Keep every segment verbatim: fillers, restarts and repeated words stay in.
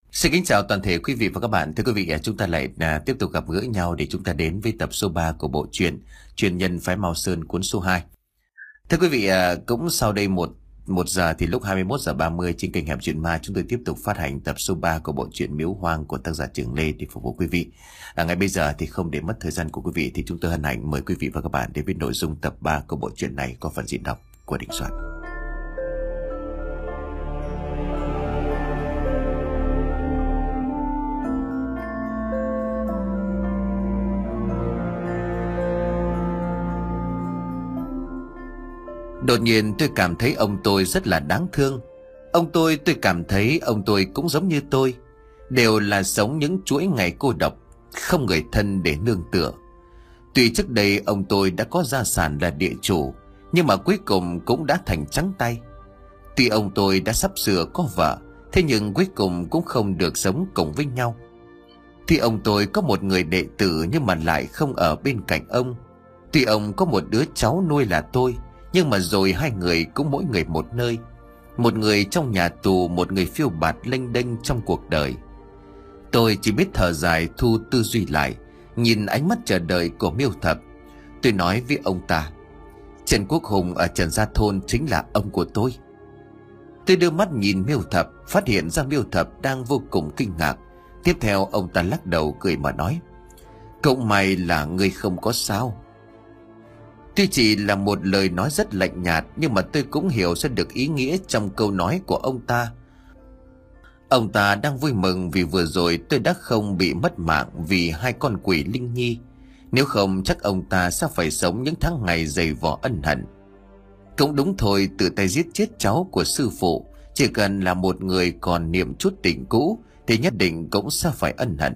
Xin kính chào toàn thể quý vị và các bạn. Thưa quý vị, chúng ta lại à, tiếp tục gặp gỡ nhau để chúng ta đến với tập số ba của bộ truyện Truyền nhân phái Mao Sơn cuốn số hai. Thưa quý vị, à, cũng sau đây một một giờ thì lúc hai mươi mốt giờ ba mươi trên kênh Hẻm Chuyện Ma, chúng tôi tiếp tục phát hành tập số ba của bộ truyện Miếu Hoang của tác giả Trường Lê để phục vụ quý vị. À, ngay bây giờ thì không để mất thời gian của quý vị thì chúng tôi hân hạnh mời quý vị và các bạn đến với nội dung tập ba của bộ truyện này có phần diễn đọc của Đình Soạn. Đột nhiên tôi cảm thấy ông tôi rất là đáng thương. Ông tôi tôi cảm thấy ông tôi cũng giống như tôi, đều là sống những chuỗi ngày cô độc, không người thân để nương tựa. Tuy trước đây ông tôi đã có gia sản là địa chủ, nhưng mà cuối cùng cũng đã thành trắng tay. Tuy ông tôi đã sắp sửa có vợ, thế nhưng cuối cùng cũng không được sống cùng với nhau. Tuy ông tôi có một người đệ tử nhưng mà lại không ở bên cạnh ông. Tuy ông có một đứa cháu nuôi là tôi, nhưng mà rồi hai người cũng mỗi người một nơi. Một người trong nhà tù, một người phiêu bạt lênh đênh trong cuộc đời. Tôi chỉ biết thở dài thu tư duy lại, nhìn ánh mắt chờ đợi của Miêu Thập. Tôi nói với ông ta: Trần Quốc Hùng ở Trần Gia Thôn chính là ông của tôi. Tôi đưa mắt nhìn Miêu Thập, phát hiện ra Miêu Thập đang vô cùng kinh ngạc. Tiếp theo ông ta lắc đầu cười mà nói: Cũng may là ngươi không có sao. Tuy chỉ là một lời nói rất lạnh nhạt, nhưng mà tôi cũng hiểu ra được ý nghĩa trong câu nói của ông ta. Ông ta đang vui mừng vì vừa rồi tôi đã không bị mất mạng vì hai con quỷ linh nhi. Nếu không chắc ông ta sẽ phải sống những tháng ngày dày vò ân hận. Cũng đúng thôi, tự tay giết chết cháu của sư phụ, chỉ cần là một người còn niệm chút tình cũ thì nhất định cũng sẽ phải ân hận.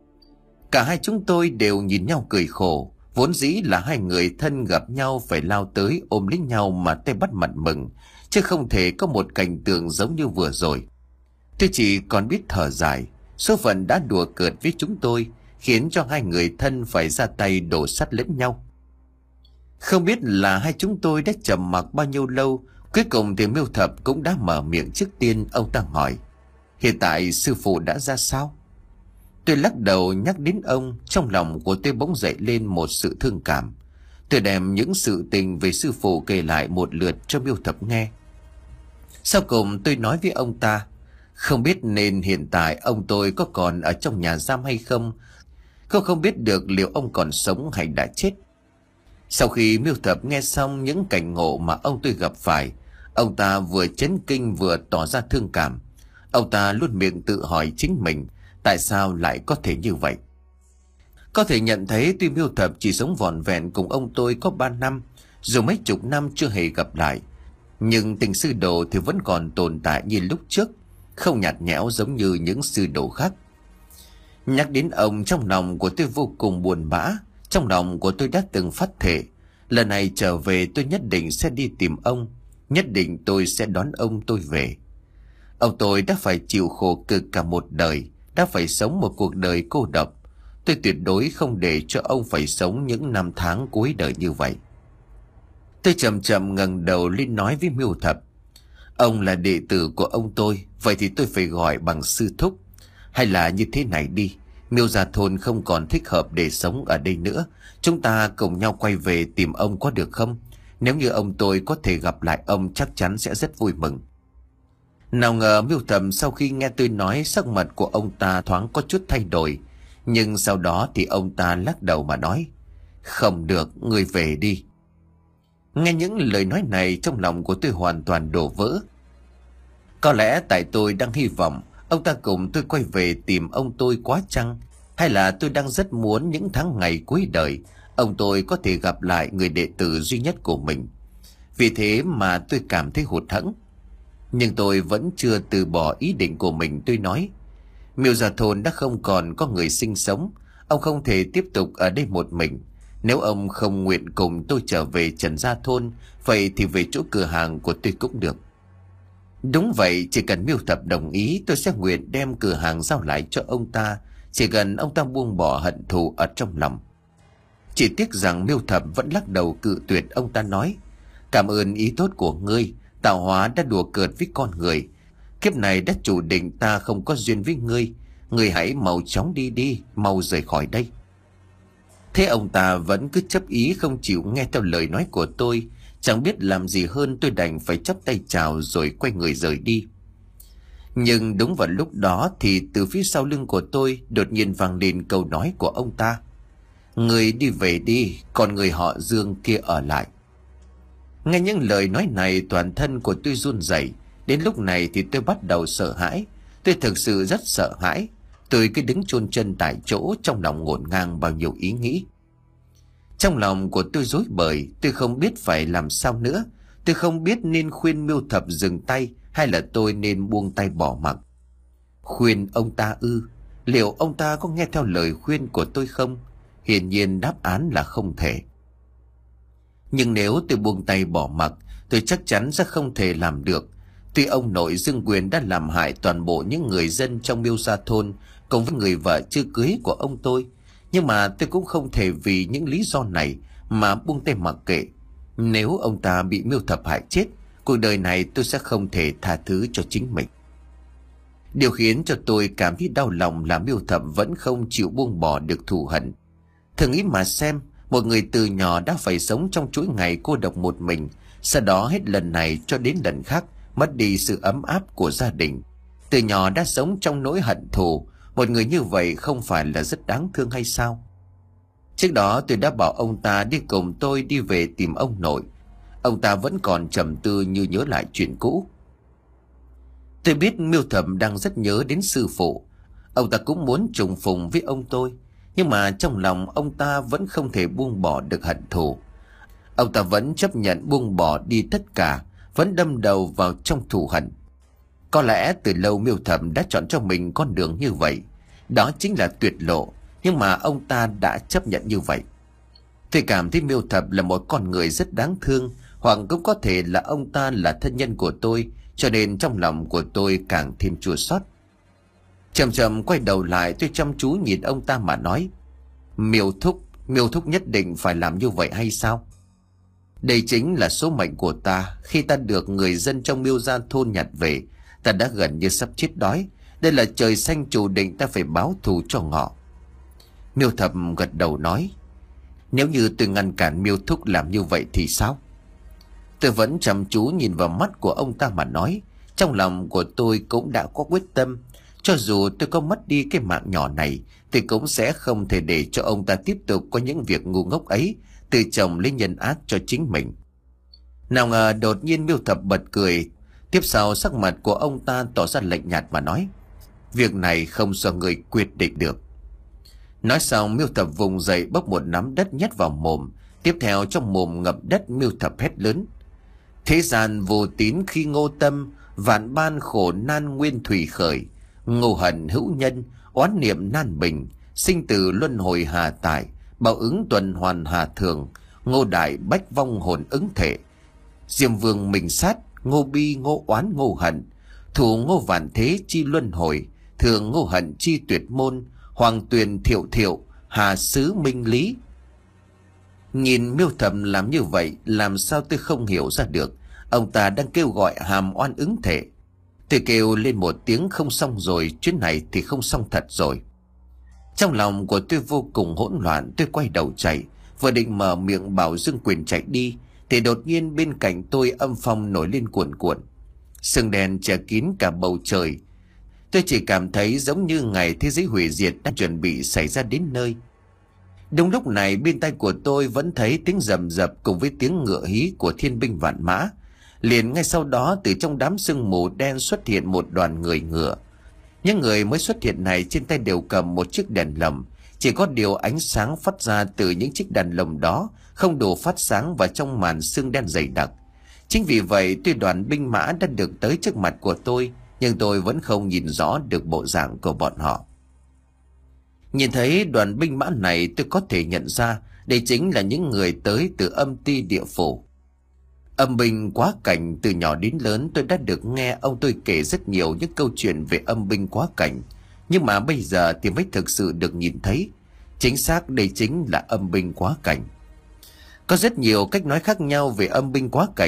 Cả hai chúng tôi đều nhìn nhau cười khổ. Vốn dĩ là hai người thân gặp nhau phải lao tới ôm lấy nhau mà tay bắt mặt mừng, chứ không thể có một cảnh tượng giống như vừa rồi. Tôi chỉ còn biết thở dài. Số phận đã đùa cợt với chúng tôi, khiến cho hai người thân phải ra tay đổ sắt lẫn nhau. Không biết là hai chúng tôi đã trầm mặc bao nhiêu lâu. Cuối cùng thì Miêu Thập cũng đã mở miệng trước tiên. Ông ta hỏi: Hiện tại sư phụ đã ra sao? Tôi lắc đầu nhắc đến ông, trong lòng của tôi bỗng dậy lên một sự thương cảm. Tôi đem những sự tình về sư phụ kể lại một lượt cho Miêu Thập nghe. Sau cùng tôi nói với ông ta: Không biết nên hiện tại ông tôi có còn ở trong nhà giam hay không. Cô không biết được liệu ông còn sống hay đã chết. Sau khi Miêu Thập nghe xong những cảnh ngộ mà ông tôi gặp phải, ông ta vừa chấn kinh vừa tỏ ra thương cảm. Ông ta luôn miệng tự hỏi chính mình, tại sao lại có thể như vậy? Có thể nhận thấy tuy Miêu Thập chỉ sống vỏn vẹn cùng ông tôi có ba năm, dù mấy chục năm chưa hề gặp lại, nhưng tình sư đồ thì vẫn còn tồn tại như lúc trước, không nhạt nhẽo giống như những sư đồ khác. Nhắc đến ông, trong lòng của tôi vô cùng buồn bã. Trong lòng của tôi đã từng phát thệ, lần này trở về tôi nhất định sẽ đi tìm ông, nhất định tôi sẽ đón ông tôi về. Ông tôi đã phải chịu khổ cực cả một đời, đã phải sống một cuộc đời cô độc. Tôi tuyệt đối không để cho ông phải sống những năm tháng cuối đời như vậy. Tôi chậm chậm ngẩng đầu lên nói với Miêu Thập: Ông là đệ tử của ông tôi, vậy thì tôi phải gọi bằng sư thúc. Hay là như thế này đi, Miêu Gia Thôn không còn thích hợp để sống ở đây nữa, chúng ta cùng nhau quay về tìm ông có được không? Nếu như ông tôi có thể gặp lại ông, chắc chắn sẽ rất vui mừng. Nào ngờ Miêu Thập sau khi nghe tôi nói, sắc mặt của ông ta thoáng có chút thay đổi, nhưng sau đó thì ông ta lắc đầu mà nói: Không được, ngươi về đi. Nghe những lời nói này, trong lòng của tôi hoàn toàn đổ vỡ. Có lẽ tại tôi đang hy vọng ông ta cùng tôi quay về tìm ông tôi quá chăng? Hay là tôi đang rất muốn những tháng ngày cuối đời ông tôi có thể gặp lại người đệ tử duy nhất của mình? Vì thế mà tôi cảm thấy hụt hẫng. Nhưng tôi vẫn chưa từ bỏ ý định của mình. Tôi nói: Miêu Gia Thôn đã không còn có người sinh sống, ông không thể tiếp tục ở đây một mình. Nếu ông không nguyện cùng tôi trở về Trần Gia Thôn, vậy thì về chỗ cửa hàng của tôi cũng được. Đúng vậy, chỉ cần Miêu Thập đồng ý, tôi sẽ nguyện đem cửa hàng giao lại cho ông ta, chỉ cần ông ta buông bỏ hận thù ở trong lòng. Chỉ tiếc rằng Miêu Thập vẫn lắc đầu cự tuyệt. Ông ta nói: Cảm ơn ý tốt của ngươi, tạo hóa đã đùa cợt với con người. Kiếp này đã chủ định ta không có duyên với ngươi. Ngươi hãy mau chóng đi đi, mau rời khỏi đây. Thế ông ta vẫn cứ chấp ý không chịu nghe theo lời nói của tôi. Chẳng biết làm gì hơn, tôi đành phải chắp tay chào rồi quay người rời đi. Nhưng đúng vào lúc đó thì từ phía sau lưng của tôi đột nhiên vang lên câu nói của ông ta: Người đi về đi, còn người họ Dương kia ở lại. Nghe những lời nói này, toàn thân của tôi run rẩy. Đến lúc này thì tôi bắt đầu sợ hãi. Tôi thực sự rất sợ hãi. Tôi cứ đứng chôn chân tại chỗ, trong lòng ngổn ngang bao nhiêu ý nghĩ. Trong lòng của tôi rối bời, tôi không biết phải làm sao nữa. Tôi không biết nên khuyên Miêu Thập dừng tay hay là tôi nên buông tay bỏ mặc. Khuyên ông ta ư? Liệu ông ta có nghe theo lời khuyên của tôi không? Hiển nhiên đáp án là không thể. Nhưng nếu tôi buông tay bỏ mặc, tôi chắc chắn sẽ không thể làm được. Tuy ông nội Dương Quyền đã làm hại toàn bộ những người dân trong Miêu Gia thôn cùng với người vợ chưa cưới của ông tôi, nhưng mà tôi cũng không thể vì những lý do này mà buông tay mặc kệ. Nếu ông ta bị Miêu Thập hại chết, cuộc đời này tôi sẽ không thể tha thứ cho chính mình. Điều khiến cho tôi cảm thấy đau lòng là Miêu Thập vẫn không chịu buông bỏ được thù hận. Thử nghĩ mà xem, một người từ nhỏ đã phải sống trong chuỗi ngày cô độc một mình, sau đó hết lần này cho đến lần khác mất đi sự ấm áp của gia đình. Từ nhỏ đã sống trong nỗi hận thù, một người như vậy không phải là rất đáng thương hay sao? Trước đó tôi đã bảo ông ta đi cùng tôi đi về tìm ông nội. Ông ta vẫn còn trầm tư như nhớ lại chuyện cũ. Tôi biết Miêu Thập đang rất nhớ đến sư phụ. Ông ta cũng muốn trùng phùng với ông tôi, nhưng mà trong lòng ông ta vẫn không thể buông bỏ được hận thù. Ông ta vẫn chấp nhận buông bỏ đi tất cả, vẫn đâm đầu vào trong thù hận. Có lẽ từ lâu Miêu Thập đã chọn cho mình con đường như vậy. Đó chính là tuyệt lộ, nhưng mà ông ta đã chấp nhận như vậy. Tôi cảm thấy Miêu Thập là một con người rất đáng thương, hoặc cũng có thể là ông ta là thân nhân của tôi, cho nên trong lòng của tôi càng thêm chua xót. Chậm chậm quay đầu lại, tôi chăm chú nhìn ông ta mà nói: Miêu Thúc, Miêu Thúc nhất định phải làm như vậy hay sao? Đây chính là số mệnh của ta. Khi ta được người dân trong Miêu Gia thôn nhặt về, ta đã gần như sắp chết đói. Đây là trời xanh chủ định ta phải báo thù cho ngọ. Miêu Thập gật đầu nói: Nếu như tôi ngăn cản Miêu Thúc làm như vậy thì sao? Tôi vẫn chăm chú nhìn vào mắt của ông ta mà nói. Trong lòng của tôi cũng đã có quyết tâm. Cho dù tôi có mất đi cái mạng nhỏ này, thì cũng sẽ không thể để cho ông ta tiếp tục có những việc ngu ngốc ấy, tự chồng lấy nhân ác cho chính mình. Nào ngờ đột nhiên Miêu Thập bật cười. Tiếp sau sắc mặt của ông ta tỏ ra lạnh nhạt mà nói: Việc này không do người quyết định được. Nói xong, Miêu Thập vùng dậy bốc một nắm đất nhét vào mồm. Tiếp theo trong mồm ngập đất, Miêu Thập hét lớn: Thế gian vô tín khi ngô tâm, vạn ban khổ nan nguyên thủy khởi. Ngô hận hữu nhân, oán niệm nan bình. Sinh tử luân hồi hà tại, báo ứng tuần hoàn hà thường. Ngô đại bách vong hồn ứng thể. Diêm vương mình sát, ngô bi ngô oán ngô hận. Thủ ngô vạn thế chi luân hồi, thường ngô hận chi tuyệt môn. Hoàng tuyền thiệu thiệu, hà sứ minh lý. Nhìn Miêu Thập làm như vậy, làm sao tôi không hiểu ra được ông ta đang kêu gọi hàm oan ứng thể. Tôi kêu lên một tiếng không xong rồi, chuyến này thì không xong thật rồi. Trong lòng của tôi vô cùng hỗn loạn. Tôi quay đầu chạy, vừa định mở miệng bảo Dương Quyền chạy đi, thì đột nhiên bên cạnh tôi âm phong nổi lên cuồn cuộn. Sương đen che kín cả bầu trời. Tôi chỉ cảm thấy giống như ngày thế giới hủy diệt đã chuẩn bị xảy ra đến nơi. Đúng lúc này bên tai của tôi vẫn thấy tiếng rầm rập cùng với tiếng ngựa hí của thiên binh vạn mã. Liền ngay sau đó từ trong đám sương mù đen xuất hiện một đoàn người ngựa. Những người mới xuất hiện này trên tay đều cầm một chiếc đèn lồng. Chỉ có điều ánh sáng phát ra từ những chiếc đèn lồng đó không đủ phát sáng vào trong màn sương đen dày đặc. Chính vì vậy tuy đoàn binh mã đã được tới trước mặt của tôi, nhưng tôi vẫn không nhìn rõ được bộ dạng của bọn họ. Nhìn thấy đoàn binh mã này, tôi có thể nhận ra đây chính là những người tới từ âm ti địa phủ. Âm binh quá cảnh, từ nhỏ đến lớn tôi đã được nghe ông tôi kể rất nhiều những câu chuyện về âm binh quá cảnh, nhưng mà bây giờ thì mới thực sự được nhìn thấy. Chính xác đây chính là âm binh quá cảnh. Có rất nhiều cách nói khác nhau về âm binh quá cảnh.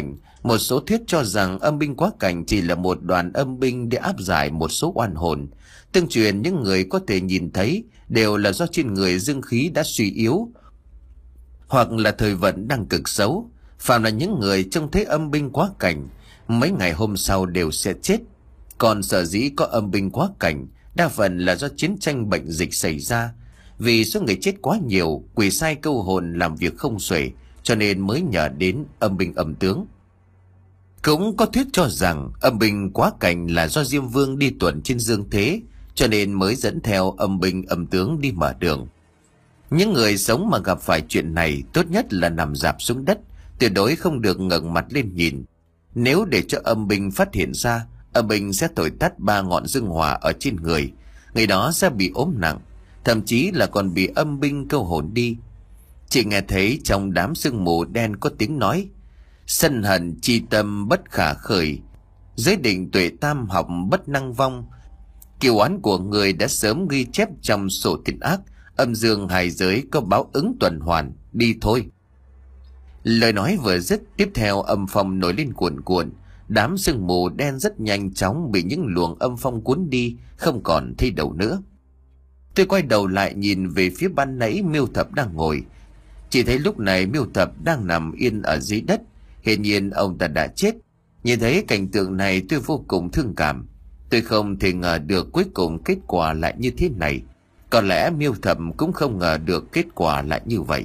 Một số thuyết cho rằng âm binh quá cảnh chỉ là một đoàn âm binh để áp giải một số oan hồn. Tương truyền những người có thể nhìn thấy đều là do trên người dương khí đã suy yếu, hoặc là thời vận đang cực xấu. Phạm là những người trông thấy âm binh quá cảnh, mấy ngày hôm sau đều sẽ chết. Còn sở dĩ có âm binh quá cảnh, đa phần là do chiến tranh bệnh dịch xảy ra. Vì số người chết quá nhiều, quỷ sai câu hồn làm việc không xuể, cho nên mới nhờ đến âm binh âm tướng. Cũng có thuyết cho rằng âm binh quá cảnh là do Diêm Vương đi tuần trên dương thế, cho nên mới dẫn theo âm binh âm tướng đi mở đường. Những người sống mà gặp phải chuyện này tốt nhất là nằm rạp xuống đất, tuyệt đối không được ngẩng mặt lên nhìn. Nếu để cho âm binh phát hiện ra, âm binh sẽ thổi tắt ba ngọn dương hỏa ở trên người, người đó sẽ bị ốm nặng, thậm chí là còn bị âm binh câu hồn đi. Chỉ nghe thấy trong đám sương mù đen có tiếng nói: sân hận chi tâm bất khả khởi, giới định tuệ tam học bất năng vong. Kiều oán của người đã sớm ghi chép trong sổ thiện ác, âm dương hai giới có báo ứng tuần hoàn, đi thôi. Lời nói vừa dứt, tiếp theo âm phong nổi lên cuồn cuộn, đám sương mù đen rất nhanh chóng bị những luồng âm phong cuốn đi, không còn thấy đâu nữa. Tôi quay đầu lại nhìn về phía ban nãy Miêu Thập đang ngồi, chỉ thấy lúc này Miêu Thập đang nằm yên ở dưới đất, hiển nhiên ông ta đã chết. Nhìn thấy cảnh tượng này tôi vô cùng thương cảm. Tôi không thể ngờ được cuối cùng kết quả lại như thế này. Có lẽ Miêu Thập cũng không ngờ được kết quả lại như vậy.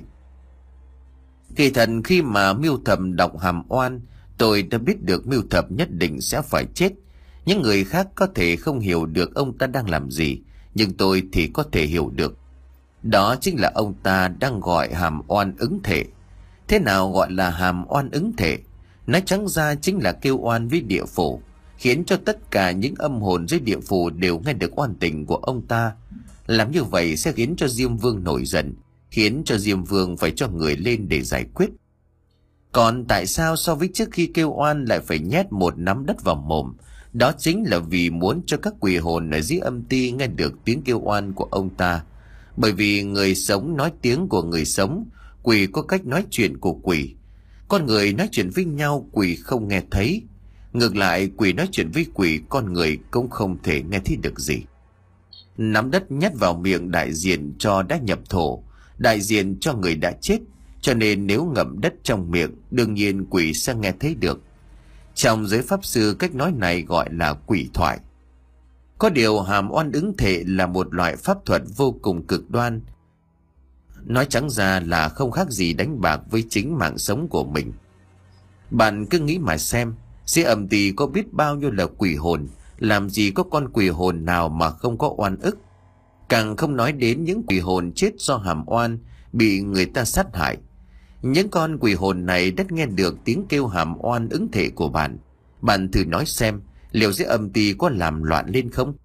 Kỳ thật khi mà Miêu Thập đọc hàm oan, tôi đã biết được Miêu Thập nhất định sẽ phải chết. Những người khác có thể không hiểu được ông ta đang làm gì, nhưng tôi thì có thể hiểu được. Đó chính là ông ta đang gọi hàm oan ứng thể. Thế nào gọi là hàm oan ứng thể? Nói trắng ra chính là kêu oan với địa phủ, khiến cho tất cả những âm hồn dưới địa phủ đều nghe được oan tình của ông ta. Làm như vậy sẽ khiến cho Diêm Vương nổi giận, khiến cho Diêm Vương phải cho người lên để giải quyết. Còn tại sao so với trước khi kêu oan lại phải nhét một nắm đất vào mồm? Đó chính là vì muốn cho các quỷ hồn ở dưới âm ti nghe được tiếng kêu oan của ông ta. Bởi vì người sống nói tiếng của người sống, quỷ có cách nói chuyện của quỷ. Con người nói chuyện với nhau, quỷ không nghe thấy. Ngược lại, quỷ nói chuyện với quỷ, con người cũng không thể nghe thấy được gì. Nắm đất nhét vào miệng đại diện cho đã nhập thổ, đại diện cho người đã chết, cho nên nếu ngậm đất trong miệng, đương nhiên quỷ sẽ nghe thấy được. Trong giới pháp sư, cách nói này gọi là quỷ thoại. Có điều hàm oan ứng thể là một loại pháp thuật vô cùng cực đoan. Nói trắng ra là không khác gì đánh bạc với chính mạng sống của mình. Bạn cứ nghĩ mà xem, dưới âm ti có biết bao nhiêu là quỷ hồn, làm gì có con quỷ hồn nào mà không có oan ức. Càng không nói đến những quỷ hồn chết do hàm oan, bị người ta sát hại. Những con quỷ hồn này đã nghe được tiếng kêu hàm oan ứng thể của bạn. Bạn thử nói xem, liệu dưới âm ti có làm loạn lên không?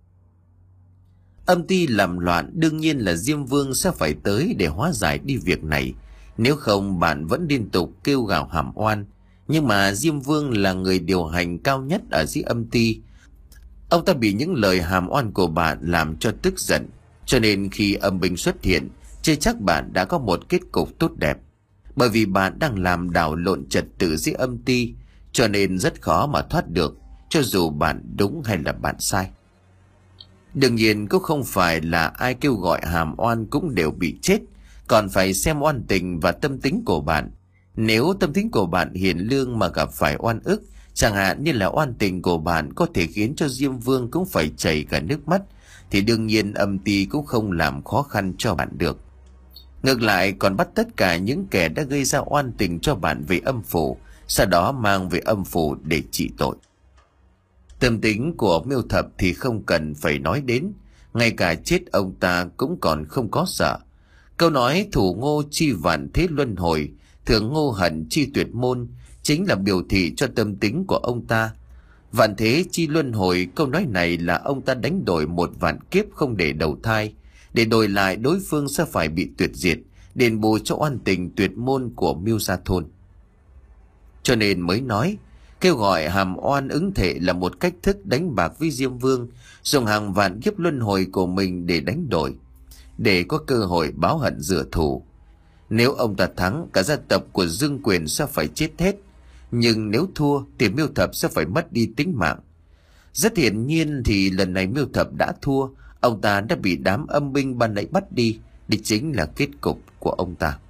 Âm ti làm loạn, đương nhiên là Diêm Vương sẽ phải tới để hóa giải đi việc này. Nếu không, bạn vẫn liên tục kêu gào hàm oan. Nhưng mà Diêm Vương là người điều hành cao nhất ở dưới âm ti. Ông ta bị những lời hàm oan của bạn làm cho tức giận, cho nên khi âm binh xuất hiện, chưa chắc bạn đã có một kết cục tốt đẹp. Bởi vì bạn đang làm đảo lộn trật tự dưới âm ti, cho nên rất khó mà thoát được, cho dù bạn đúng hay là bạn sai. Đương nhiên cũng không phải là ai kêu gọi hàm oan cũng đều bị chết, còn phải xem oan tình và tâm tính của bạn. Nếu tâm tính của bạn hiền lương mà gặp phải oan ức, chẳng hạn như là oan tình của bạn có thể khiến cho Diêm Vương cũng phải chảy cả nước mắt, thì đương nhiên âm ti cũng không làm khó khăn cho bạn được. Ngược lại còn bắt tất cả những kẻ đã gây ra oan tình cho bạn về âm phủ, sau đó mang về âm phủ để trị tội. Tâm tính của Miêu Thập thì không cần phải nói đến, ngay cả chết ông ta cũng còn không có sợ. Câu nói thủ ngô chi vạn thế luân hồi, thường ngô hận chi tuyệt môn, chính là biểu thị cho tâm tính của ông ta. Vạn thế chi luân hồi, câu nói này là ông ta đánh đổi một vạn kiếp không để đầu thai, để đổi lại đối phương sẽ phải bị tuyệt diệt, đền bù cho oan tình tuyệt môn của Miêu Gia Thôn. Cho nên mới nói, kêu gọi hàm oan ứng thể là một cách thức đánh bạc với Diêm Vương, dùng hàng vạn kiếp luân hồi của mình để đánh đổi, để có cơ hội báo hận rửa thù. Nếu ông ta thắng, cả gia tộc của Dương Quyền sẽ phải chết hết. Nhưng nếu thua thì Miêu Thập sẽ phải mất đi tính mạng. Rất hiển nhiên thì lần này Miêu Thập đã thua. Ông ta đã bị đám âm binh ban nãy bắt đi. Đây chính là kết cục của ông ta.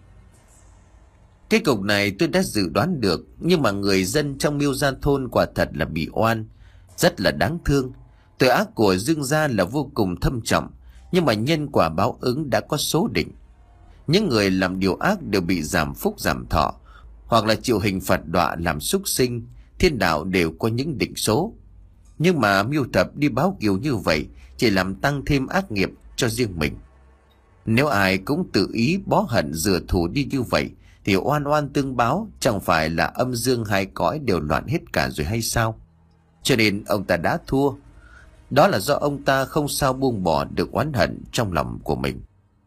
Kết cục này tôi đã dự đoán được. Nhưng mà người dân trong Miêu Gia thôn quả thật là bị oan, rất là đáng thương. Tội ác của Dương gia là vô cùng thâm trọng, nhưng mà nhân quả báo ứng đã có số định. Những người làm điều ác đều bị giảm phúc giảm thọ, hoặc là chịu hình phạt đọa làm súc sinh. Thiên đạo đều có những định số. Nhưng mà Miêu Thập đi báo kiều như vậy chỉ làm tăng thêm ác nghiệp cho riêng mình. Nếu ai cũng tự ý bó hận rửa thù đi như vậy thì oan oan tương báo, chẳng phải là âm dương hai cõi đều loạn hết cả rồi hay sao? Cho nên ông ta đã thua. Đó là do ông ta không sao buông bỏ được oán hận trong lòng của mình.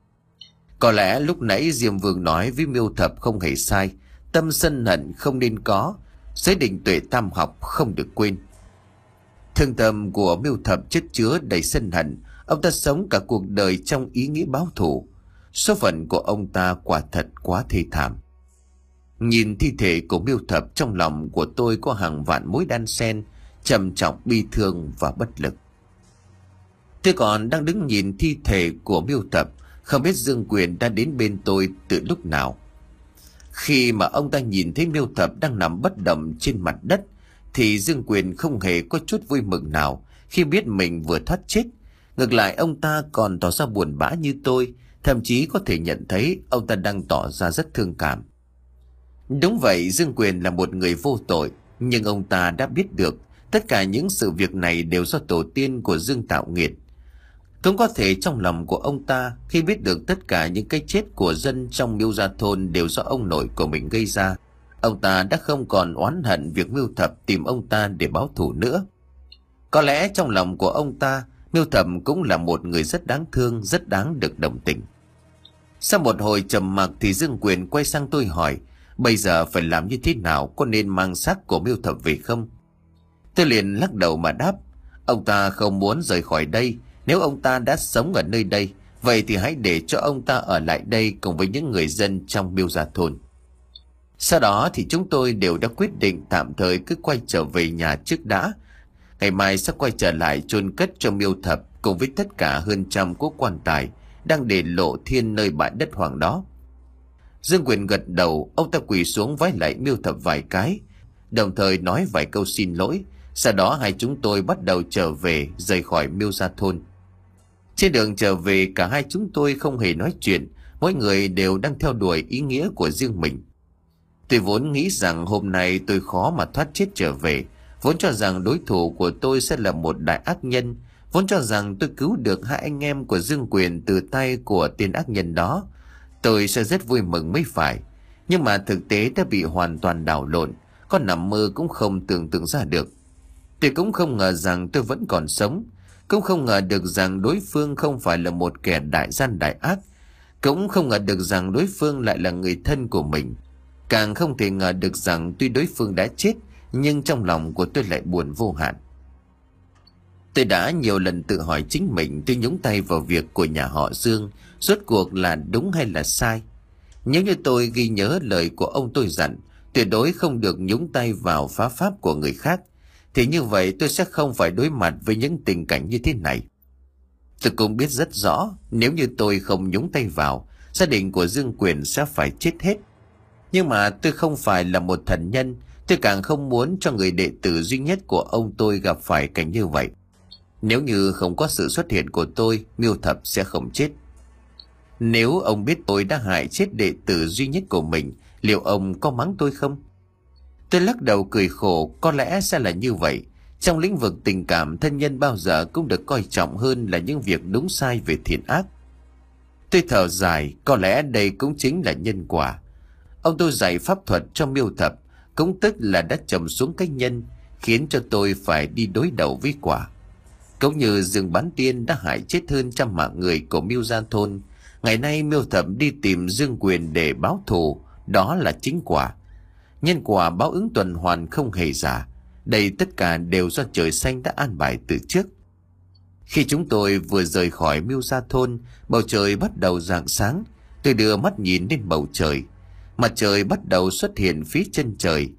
Có lẽ lúc nãy Diêm Vương nói với Miêu Thập không hề sai. Tâm sân hận không nên có, giới định tuệ tam học không được quên. Thương tâm của Miêu Thập chất chứa đầy sân hận. Ông ta sống cả cuộc đời trong ý nghĩ báo thù. Số phận của ông ta quả thật quá thê thảm. Nhìn thi thể của Miêu Thập, trong lòng của tôi có hàng vạn mối đan xen, trầm trọng, bi thương và bất lực. Tôi còn đang đứng nhìn thi thể của Miêu Thập, không biết Dương Quyền đã đến bên tôi từ lúc nào. Khi mà ông ta nhìn thấy Miêu Thập đang nằm bất động trên mặt đất thì Dương Quyền không hề có chút vui mừng nào khi biết mình vừa thoát chết. Ngược lại, ông ta còn tỏ ra buồn bã như tôi, thậm chí có thể nhận thấy ông ta đang tỏ ra rất thương cảm. Đúng vậy, Dương Quyền là một người vô tội, nhưng ông ta đã biết được tất cả những sự việc này đều do tổ tiên của Dương tạo nghiệt. Cũng có thể trong lòng của ông ta, khi biết được tất cả những cái chết của dân trong Miêu Gia thôn đều do ông nội của mình gây ra, ông ta đã không còn oán hận việc Miêu Thập tìm ông ta để báo thù nữa. Có lẽ trong lòng của ông ta, Miêu Thập cũng là một người rất đáng thương, rất đáng được đồng tình. Sau một hồi trầm mặc thì Dương Quyền quay sang tôi hỏi, bây giờ phải làm như thế nào, có nên mang xác của Miêu Thập về không? Tôi liền lắc đầu mà đáp, ông ta không muốn rời khỏi đây. Nếu ông ta đã sống ở nơi đây, vậy thì hãy để cho ông ta ở lại đây cùng với những người dân trong Miêu Gia thôn. Sau đó thì chúng tôi đều đã quyết định tạm thời cứ quay trở về nhà trước đã. Ngày mai sẽ quay trở lại chôn cất cho Miêu Thập cùng với tất cả hơn trăm cỗ quan tài đang để lộ thiên nơi bãi đất hoang đó. Dương Quyền gật đầu, ông ta quỳ xuống vái lại Miêu Thập vài cái, đồng thời nói vài câu xin lỗi. Sau đó hai chúng tôi bắt đầu trở về, rời khỏi Miêu Gia thôn. Trên đường trở về, cả hai chúng tôi không hề nói chuyện, mỗi người đều đang theo đuổi ý nghĩa của riêng mình. Tôi vốn nghĩ rằng hôm nay tôi khó mà thoát chết trở về, vốn cho rằng đối thủ của tôi sẽ là một đại ác nhân, vốn cho rằng tôi cứu được hai anh em của Dương Quyền từ tay của tên ác nhân đó, tôi sẽ rất vui mừng mới phải. Nhưng mà thực tế đã bị hoàn toàn đảo lộn, có nằm mơ cũng không tưởng tượng ra được. Tôi cũng không ngờ rằng tôi vẫn còn sống, cũng không ngờ được rằng đối phương không phải là một kẻ đại gian đại ác, cũng không ngờ được rằng đối phương lại là người thân của mình. Càng không thể ngờ được rằng tuy đối phương đã chết, nhưng trong lòng của tôi lại buồn vô hạn. Tôi đã nhiều lần tự hỏi chính mình, tôi nhúng tay vào việc của nhà họ Dương rốt cuộc là đúng hay là sai. Nếu như tôi ghi nhớ lời của ông tôi dặn, tuyệt đối không được nhúng tay vào phá pháp của người khác, thì như vậy tôi sẽ không phải đối mặt với những tình cảnh như thế này. Tôi cũng biết rất rõ, nếu như tôi không nhúng tay vào, gia đình của Dương Quyền sẽ phải chết hết. Nhưng mà tôi không phải là một thần nhân, tôi càng không muốn cho người đệ tử duy nhất của ông tôi gặp phải cảnh như vậy. Nếu như không có sự xuất hiện của tôi, Miêu Thập sẽ không chết. Nếu ông biết tôi đã hại chết đệ tử duy nhất của mình, liệu ông có mắng tôi không? Tôi lắc đầu cười khổ, có lẽ sẽ là như vậy. Trong lĩnh vực tình cảm, thân nhân bao giờ cũng được coi trọng hơn là những việc đúng sai về thiện ác. Tôi thở dài, có lẽ đây cũng chính là nhân quả. Ông tôi dạy pháp thuật cho Miêu Thập, cũng tức là đã trầm xuống cái nhân, khiến cho tôi phải đi đối đầu với quả. Cũng như Dương Bán Tiên đã hại chết hơn trăm mạng người của Miêu Gia thôn, ngày nay Miêu Thập đi tìm Dương Quyền để báo thù, đó là chính quả. Nhân quả báo ứng tuần hoàn không hề giả, đây tất cả đều do trời xanh đã an bài từ trước. Khi chúng tôi vừa rời khỏi Miêu Gia thôn, bầu trời bắt đầu rạng sáng. Tôi đưa mắt nhìn lên bầu trời, mặt trời bắt đầu xuất hiện phía chân trời.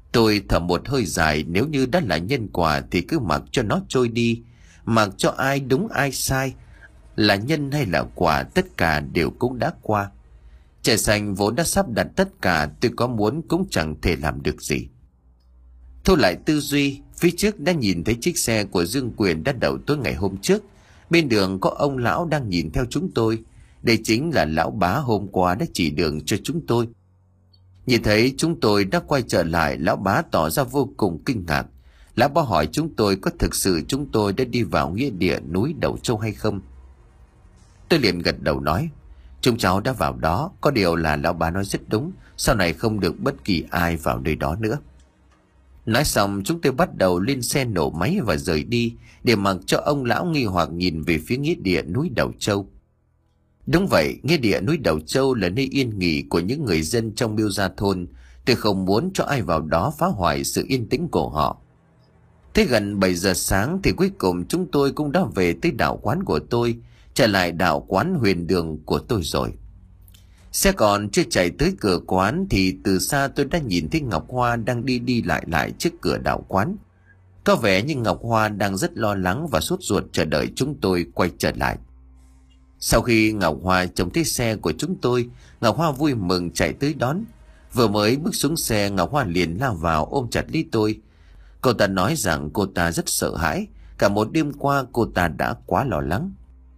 Tôi thở một hơi dài, nếu như đã là nhân quả thì cứ mặc cho nó trôi đi. Mặc cho ai đúng ai sai, là nhân hay là quả, tất cả đều cũng đã qua. Trời xanh vốn đã sắp đặt tất cả, tôi có muốn cũng chẳng thể làm được gì. Thu lại tư duy, phía trước đã nhìn thấy chiếc xe của Dương Quyền đã đậu tối ngày hôm trước. Bên đường có ông lão đang nhìn theo chúng tôi. Đây chính là lão bá hôm qua đã chỉ đường cho chúng tôi. Nhìn thấy chúng tôi đã quay trở lại, lão bá tỏ ra vô cùng kinh ngạc. Lão bá hỏi chúng tôi có thực sự chúng tôi đã đi vào nghĩa địa núi Đầu Châu hay không. Tôi liền gật đầu nói, chúng cháu đã vào đó, có điều là lão bá nói rất đúng, sau này không được bất kỳ ai vào nơi đó nữa. Nói xong chúng tôi bắt đầu lên xe nổ máy và rời đi, để mặc cho ông lão nghi hoặc nhìn về phía nghĩa địa núi Đầu Châu. Đúng vậy, nghĩa địa núi Đầu Châu là nơi yên nghỉ của những người dân trong Miêu Gia thôn. Tôi không muốn cho ai vào đó phá hoại sự yên tĩnh của họ. Thế gần bảy giờ sáng thì cuối cùng chúng tôi cũng đã về tới đạo quán của tôi, trở lại đạo quán Huyền Đường của tôi rồi. Xe còn chưa chạy tới cửa quán thì từ xa tôi đã nhìn thấy Ngọc Hoa đang đi đi lại lại trước cửa đạo quán. Có vẻ như Ngọc Hoa đang rất lo lắng và sốt ruột chờ đợi chúng tôi quay trở lại. Sau khi Ngọc Hoa trông thấy xe của chúng tôi, Ngọc Hoa vui mừng chạy tới đón. Vừa mới bước xuống xe, Ngọc Hoa liền lao vào ôm chặt lấy tôi. Cô ta nói rằng cô ta rất sợ hãi, cả một đêm qua cô ta đã quá lo lắng.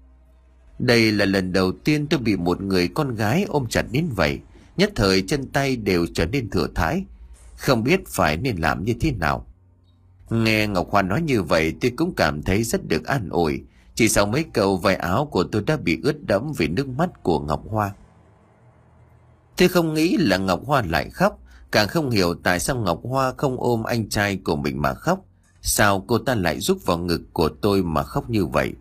Đây là lần đầu tiên tôi bị một người con gái ôm chặt đến vậy. Nhất thời chân tay đều trở nên thừa thãi, không biết phải nên làm như thế nào. Nghe Ngọc Hoa nói như vậy tôi cũng cảm thấy rất được an ủi. Chỉ sau mấy câu vài áo của tôi đã bị ướt đẫm vì nước mắt của Ngọc Hoa. Tôi không nghĩ là Ngọc Hoa lại khóc, càng không hiểu tại sao Ngọc Hoa không ôm anh trai của mình mà khóc. Sao cô ta lại rúc vào ngực của tôi mà khóc như vậy?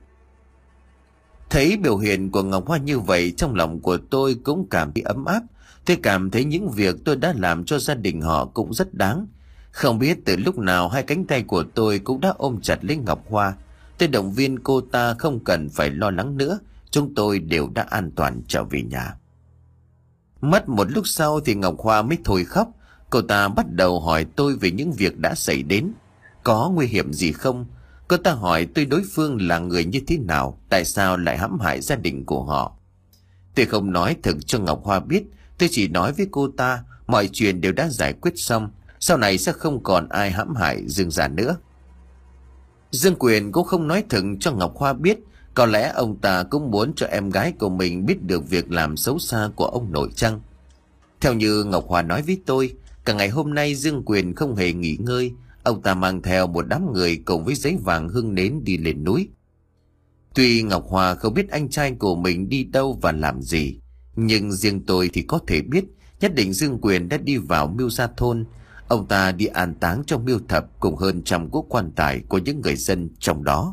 Thấy biểu hiện của Ngọc Hoa như vậy, trong lòng của tôi cũng cảm thấy ấm áp. Tôi cảm thấy những việc tôi đã làm cho gia đình họ cũng rất đáng. Không biết từ lúc nào hai cánh tay của tôi cũng đã ôm chặt lấy Ngọc Hoa. Tôi động viên cô ta không cần phải lo lắng nữa, chúng tôi đều đã an toàn trở về nhà. Mất một lúc sau thì Ngọc Hoa mới thôi khóc. Cô ta bắt đầu hỏi tôi về những việc đã xảy đến. Có nguy hiểm gì không? Cô ta hỏi tôi đối phương là người như thế nào, tại sao lại hãm hại gia đình của họ. Tôi không nói thực cho Ngọc Hoa biết, tôi chỉ nói với cô ta mọi chuyện đều đã giải quyết xong, sau này sẽ không còn ai hãm hại Dương gia nữa. Dương Quyền cũng không nói thật cho Ngọc Hoa biết, có lẽ ông ta cũng muốn cho em gái của mình biết được việc làm xấu xa của ông nội chăng. Theo như Ngọc Hoa nói với tôi, cả ngày hôm nay Dương Quyền không hề nghỉ ngơi. Ông ta mang theo một đám người cùng với giấy vàng hương nến đi lên núi. Tuy Ngọc Hoa không biết anh trai của mình đi đâu và làm gì, nhưng riêng tôi thì có thể biết nhất định Dương Quyền đã đi vào Miêu Gia thôn. Ông ta đi an táng trong miêu thập cùng hơn trăm cỗ quan tài của những người dân trong đó.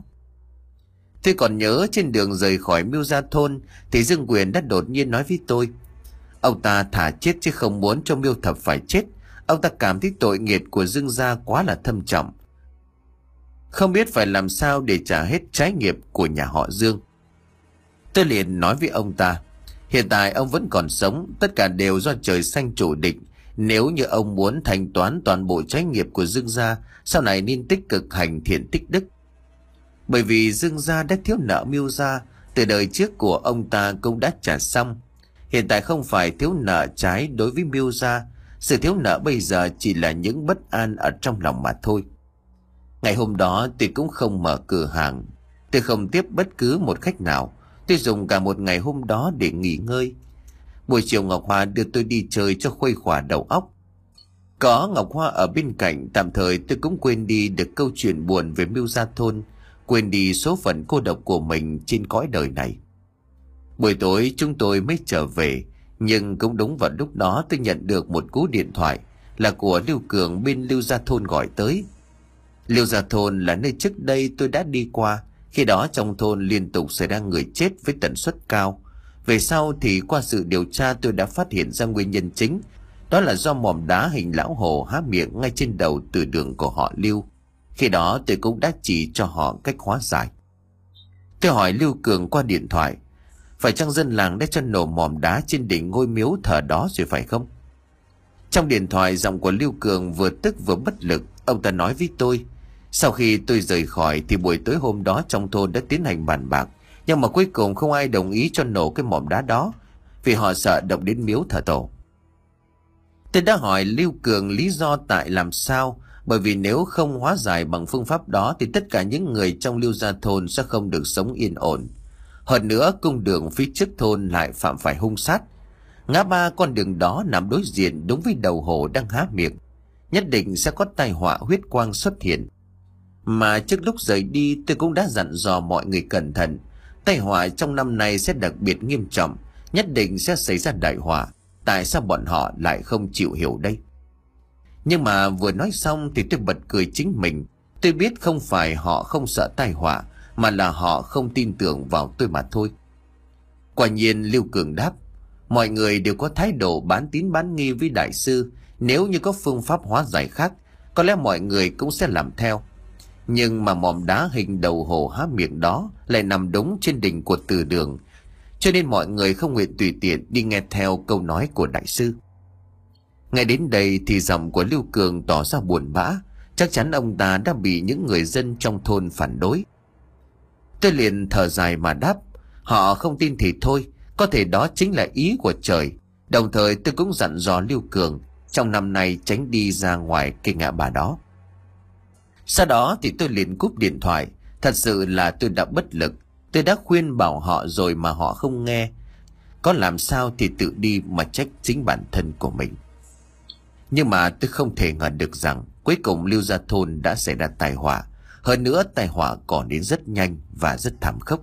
Tôi còn nhớ trên đường rời khỏi Miêu Gia thôn thì Dương Quyền đã đột nhiên nói với tôi, ông ta thả chết chứ không muốn cho miêu thập phải chết. Ông ta cảm thấy tội nghiệp của Dương gia quá là thâm trọng, không biết phải làm sao để trả hết trái nghiệp của nhà họ Dương. Tôi liền nói với ông ta, hiện tại ông vẫn còn sống, tất cả đều do trời xanh chủ định. Nếu như ông muốn thanh toán toàn bộ trái nghiệp của Dương gia, sau này nên tích cực hành thiện tích đức. Bởi vì Dương gia đã thiếu nợ Miêu gia, từ đời trước của ông ta cũng đã trả xong. Hiện tại không phải thiếu nợ trái đối với Miêu gia, sự thiếu nợ bây giờ chỉ là những bất an ở trong lòng mà thôi. Ngày hôm đó tôi cũng không mở cửa hàng, tôi không tiếp bất cứ một khách nào. Tôi dùng cả một ngày hôm đó để nghỉ ngơi. Buổi chiều Ngọc Hoa đưa tôi đi chơi cho khuây khỏa đầu óc. Có Ngọc Hoa ở bên cạnh, tạm thời tôi cũng quên đi được câu chuyện buồn về Miêu Gia thôn, quên đi số phận cô độc của mình trên cõi đời này. Buổi tối chúng tôi mới trở về, nhưng cũng đúng vào lúc đó tôi nhận được một cú điện thoại là của Lưu Cường bên Lưu Gia thôn gọi tới. Lưu Gia thôn là nơi trước đây tôi đã đi qua, khi đó trong thôn liên tục xảy ra người chết với tần suất cao. Về sau thì qua sự điều tra tôi đã phát hiện ra nguyên nhân chính, đó là do mỏm đá hình lão hồ há miệng ngay trên đầu từ đường của họ Lưu. Khi đó tôi cũng đã chỉ cho họ cách hóa giải. Tôi hỏi Lưu Cường qua điện thoại, phải chăng dân làng đã cho nổ mỏm đá trên đỉnh ngôi miếu thờ đó rồi phải không? Trong điện thoại, giọng của Lưu Cường vừa tức vừa bất lực. Ông ta nói với tôi: sau khi tôi rời khỏi thì buổi tối hôm đó trong thôn đã tiến hành bàn bạc, nhưng mà cuối cùng không ai đồng ý cho nổ cái mỏm đá đó, vì họ sợ động đến miếu thờ tổ. Tôi đã hỏi Lưu Cường lý do tại làm sao, bởi vì nếu không hóa giải bằng phương pháp đó thì tất cả những người trong Lưu gia thôn sẽ không được sống yên ổn. Hơn nữa, cung đường phía trước thôn lại phạm phải hung sát. Ngã ba con đường đó nằm đối diện đúng với đầu hồ đang há miệng, nhất định sẽ có tai họa huyết quang xuất hiện. Mà trước lúc rời đi tôi cũng đã dặn dò mọi người cẩn thận, tai họa trong năm nay sẽ đặc biệt nghiêm trọng, nhất định sẽ xảy ra đại họa. Tại sao bọn họ lại không chịu hiểu đây? Nhưng mà vừa nói xong thì tôi bật cười chính mình. Tôi biết không phải họ không sợ tai họa, mà là họ không tin tưởng vào tôi mà thôi. Quả nhiên Lưu Cường đáp: mọi người đều có thái độ bán tín bán nghi với đại sư. Nếu như có phương pháp hóa giải khác, có lẽ mọi người cũng sẽ làm theo. Nhưng mà mỏm đá hình đầu hồ há miệng đó lại nằm đúng trên đỉnh của từ đường, cho nên mọi người không nguyện tùy tiện đi nghe theo câu nói của đại sư. Ngay đến đây thì giọng của Lưu Cường tỏ ra buồn bã. Chắc chắn ông ta đã bị những người dân trong thôn phản đối. Tôi liền thở dài mà đáp: họ không tin thì thôi, có thể đó chính là ý của trời. Đồng thời tôi cũng dặn dò Lưu Cường trong năm nay tránh đi ra ngoài cây ngã bà đó. Sau đó thì tôi liền cúp điện thoại. Thật sự là tôi đã bất lực. Tôi đã khuyên bảo họ rồi mà họ không nghe. Có làm sao thì tự đi mà trách chính bản thân của mình. Nhưng mà tôi không thể ngờ được rằng cuối cùng Lưu gia thôn đã xảy ra tai họa. Hơn nữa tai họa còn đến rất nhanh và rất thảm khốc.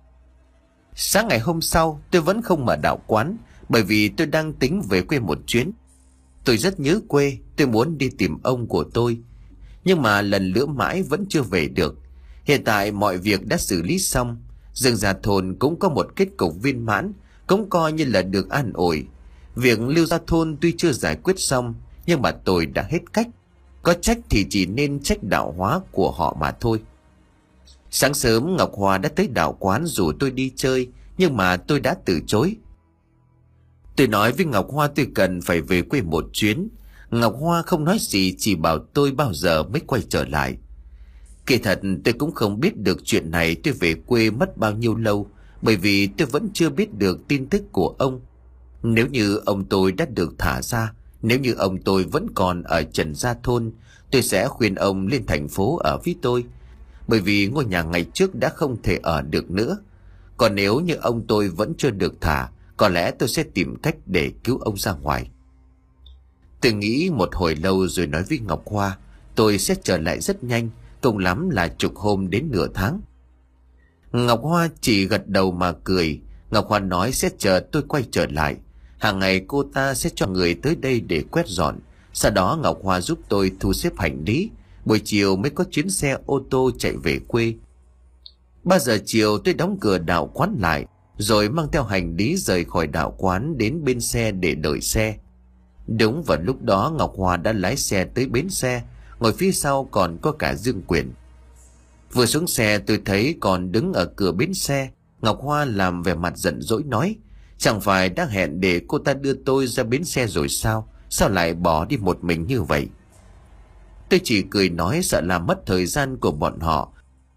Sáng ngày hôm sau tôi vẫn không mở đạo quán, bởi vì tôi đang tính về quê một chuyến. Tôi rất nhớ quê, tôi muốn đi tìm ông của tôi. Nhưng mà lần lữa mãi vẫn chưa về được. Hiện tại mọi việc đã xử lý xong. Dương gia thôn cũng có một kết cục viên mãn, cũng coi như là được an ủi. Việc Lưu gia thôn tuy chưa giải quyết xong, nhưng mà tôi đã hết cách. Có trách thì chỉ nên trách đạo hóa của họ mà thôi. Sáng sớm Ngọc Hoa đã tới đạo quán rủ tôi đi chơi, nhưng mà tôi đã từ chối. Tôi nói với Ngọc Hoa tôi cần phải về quê một chuyến. Ngọc Hoa không nói gì, chỉ bảo tôi bao giờ mới quay trở lại. Kỳ thật tôi cũng không biết được chuyện này tôi về quê mất bao nhiêu lâu, bởi vì tôi vẫn chưa biết được tin tức của ông. Nếu như ông tôi đã được thả ra, nếu như ông tôi vẫn còn ở Trần Gia Thôn, tôi sẽ khuyên ông lên thành phố ở với tôi, bởi vì ngôi nhà ngày trước đã không thể ở được nữa. Còn nếu như ông tôi vẫn chưa được thả, có lẽ tôi sẽ tìm cách để cứu ông ra ngoài. Tôi nghĩ một hồi lâu rồi nói với Ngọc Hoa tôi sẽ trở lại rất nhanh, cùng lắm là chục hôm đến nửa tháng. Ngọc Hoa chỉ gật đầu mà cười. Ngọc Hoa nói sẽ chờ tôi quay trở lại. Hàng ngày cô ta sẽ cho người tới đây để quét dọn. Sau đó Ngọc Hoa giúp tôi thu xếp hành lý. Buổi chiều mới có chuyến xe ô tô chạy về quê. Ba giờ chiều tôi đóng cửa đạo quán lại, rồi mang theo hành lý rời khỏi đạo quán đến bến xe để đợi xe. Đúng vào lúc đó Ngọc Hoa đã lái xe tới bến xe, ngồi phía sau còn có cả Dương Quyền. Vừa xuống xe tôi thấy còn đứng ở cửa bến xe. Ngọc Hoa làm vẻ mặt giận dỗi nói: chẳng phải đã hẹn để cô ta đưa tôi ra bến xe rồi sao? Sao lại bỏ đi một mình như vậy? Tôi chỉ cười nói sợ làm mất thời gian của bọn họ.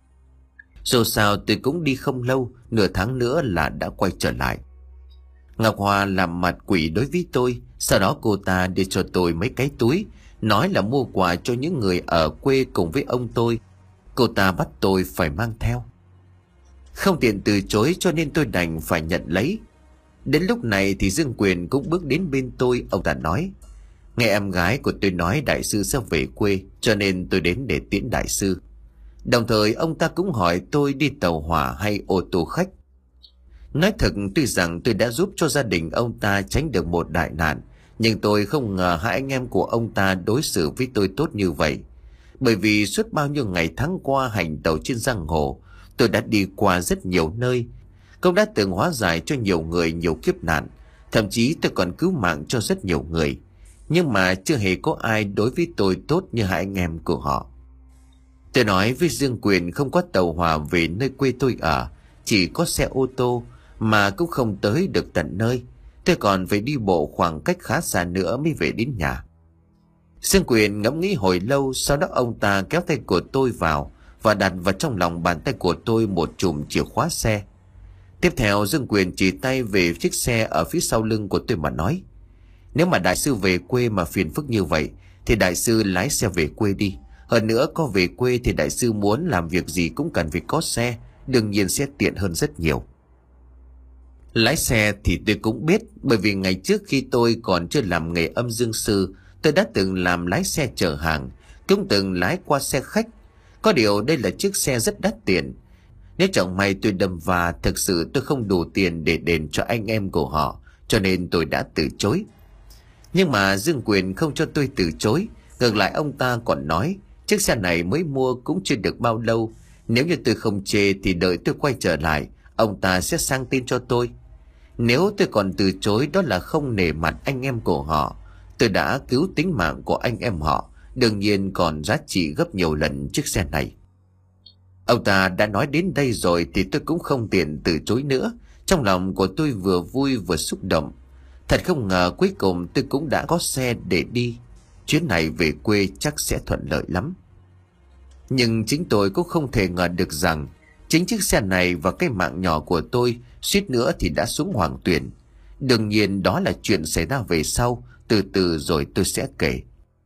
Dù sao tôi cũng đi không lâu, nửa tháng nữa là đã quay trở lại. Ngọc Hoa làm mặt quỷ đối với tôi. Sau đó cô ta đưa cho tôi mấy cái túi, nói là mua quà cho những người ở quê cùng với ông tôi. Cô ta bắt tôi phải mang theo. Không tiện từ chối cho nên tôi đành phải nhận lấy. Đến lúc này thì Dương Quyền cũng bước đến bên tôi. Ông ta nói: nghe em gái của tôi nói đại sư sẽ về quê, cho nên tôi đến để tiễn đại sư. Đồng thời ông ta cũng hỏi tôi đi tàu hỏa hay ô tô khách. Nói thật, tuy rằng tôi đã giúp cho gia đình ông ta tránh được một đại nạn, nhưng tôi không ngờ hai anh em của ông ta đối xử với tôi tốt như vậy. Bởi vì suốt bao nhiêu ngày tháng qua hành tàu trên giang hồ, tôi đã đi qua rất nhiều nơi, cũng đã từng hóa giải cho nhiều người nhiều kiếp nạn. Thậm chí tôi còn cứu mạng cho rất nhiều người. Nhưng mà chưa hề có ai đối với tôi tốt như hai anh em của họ. Tôi nói với Dương Quyền không có tàu hỏa về nơi quê tôi ở, chỉ có xe ô tô, mà cũng không tới được tận nơi. Tôi còn phải đi bộ khoảng cách khá xa nữa mới về đến nhà. Dương Quyền ngẫm nghĩ hồi lâu, sau đó ông ta kéo tay của tôi vào và đặt vào trong lòng bàn tay của tôi một chùm chìa khóa xe. Tiếp theo Dương Quyền chỉ tay về chiếc xe ở phía sau lưng của tôi mà nói: nếu mà đại sư về quê mà phiền phức như vậy thì đại sư lái xe về quê đi. Hơn nữa có về quê thì đại sư muốn làm việc gì cũng cần phải có xe, đương nhiên sẽ tiện hơn rất nhiều. Lái xe thì tôi cũng biết, bởi vì ngày trước khi tôi còn chưa làm nghề âm dương sư, tôi đã từng làm lái xe chở hàng, cũng từng lái qua xe khách. Có điều đây là chiếc xe rất đắt tiền. Nếu chẳng may tôi đâm va, thực sự tôi không đủ tiền để đền cho anh em của họ, cho nên tôi đã từ chối. Nhưng mà Dương Quyền không cho tôi từ chối. Ngược lại ông ta còn nói chiếc xe này mới mua cũng chưa được bao lâu, nếu như tôi không chê thì đợi tôi quay trở lại, ông ta sẽ sang tên cho tôi. Nếu tôi còn từ chối, đó là không nể mặt anh em của họ. Tôi đã cứu tính mạng của anh em họ, đương nhiên còn giá trị gấp nhiều lần chiếc xe này. Ông ta đã nói đến đây rồi thì tôi cũng không tiện từ chối nữa. Trong lòng của tôi vừa vui vừa xúc động. Thật không ngờ cuối cùng tôi cũng đã có xe để đi. Chuyến này về quê chắc sẽ thuận lợi lắm. Nhưng chính tôi cũng không thể ngờ được rằng chính chiếc xe này và cái mạng nhỏ của tôi suýt nữa thì đã xuống hoàng tuyển. Đương nhiên đó là chuyện xảy ra về sau, từ từ rồi tôi sẽ kể.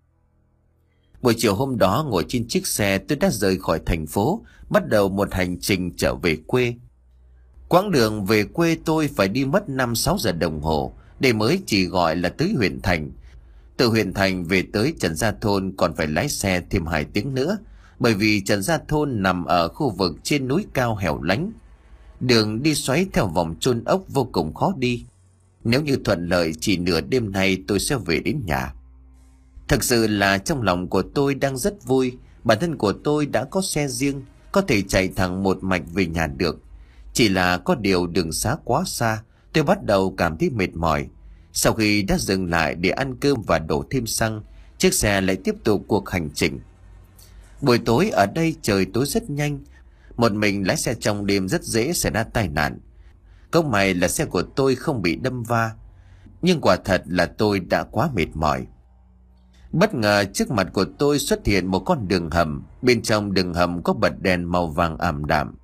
Buổi chiều hôm đó ngồi trên chiếc xe, tôi đã rời khỏi thành phố, bắt đầu một hành trình trở về quê. Quãng đường về quê tôi phải đi mất năm sáu giờ đồng hồ để mới chỉ gọi là tới huyện thành. Từ huyện thành về tới Trần Gia Thôn còn phải lái xe thêm hai tiếng nữa, bởi vì Trần Gia Thôn nằm ở khu vực trên núi cao hẻo lánh. Đường đi xoáy theo vòng chôn ốc vô cùng khó đi. Nếu như thuận lợi chỉ nửa đêm nay tôi sẽ về đến nhà. Thực sự là trong lòng của tôi đang rất vui. Bản thân của tôi đã có xe riêng, có thể chạy thẳng một mạch về nhà được. Chỉ là có điều đường xá quá xa, tôi bắt đầu cảm thấy mệt mỏi. Sau khi đã dừng lại để ăn cơm và đổ thêm xăng, chiếc xe lại tiếp tục cuộc hành trình. Buổi tối ở đây trời tối rất nhanh. Một mình lái xe trong đêm rất dễ xảy ra tai nạn. Câu may là xe của tôi không bị đâm va, nhưng quả thật là tôi đã quá mệt mỏi. Bất ngờ trước mặt của tôi xuất hiện một con đường hầm. Bên trong đường hầm có bật đèn màu vàng ảm đạm,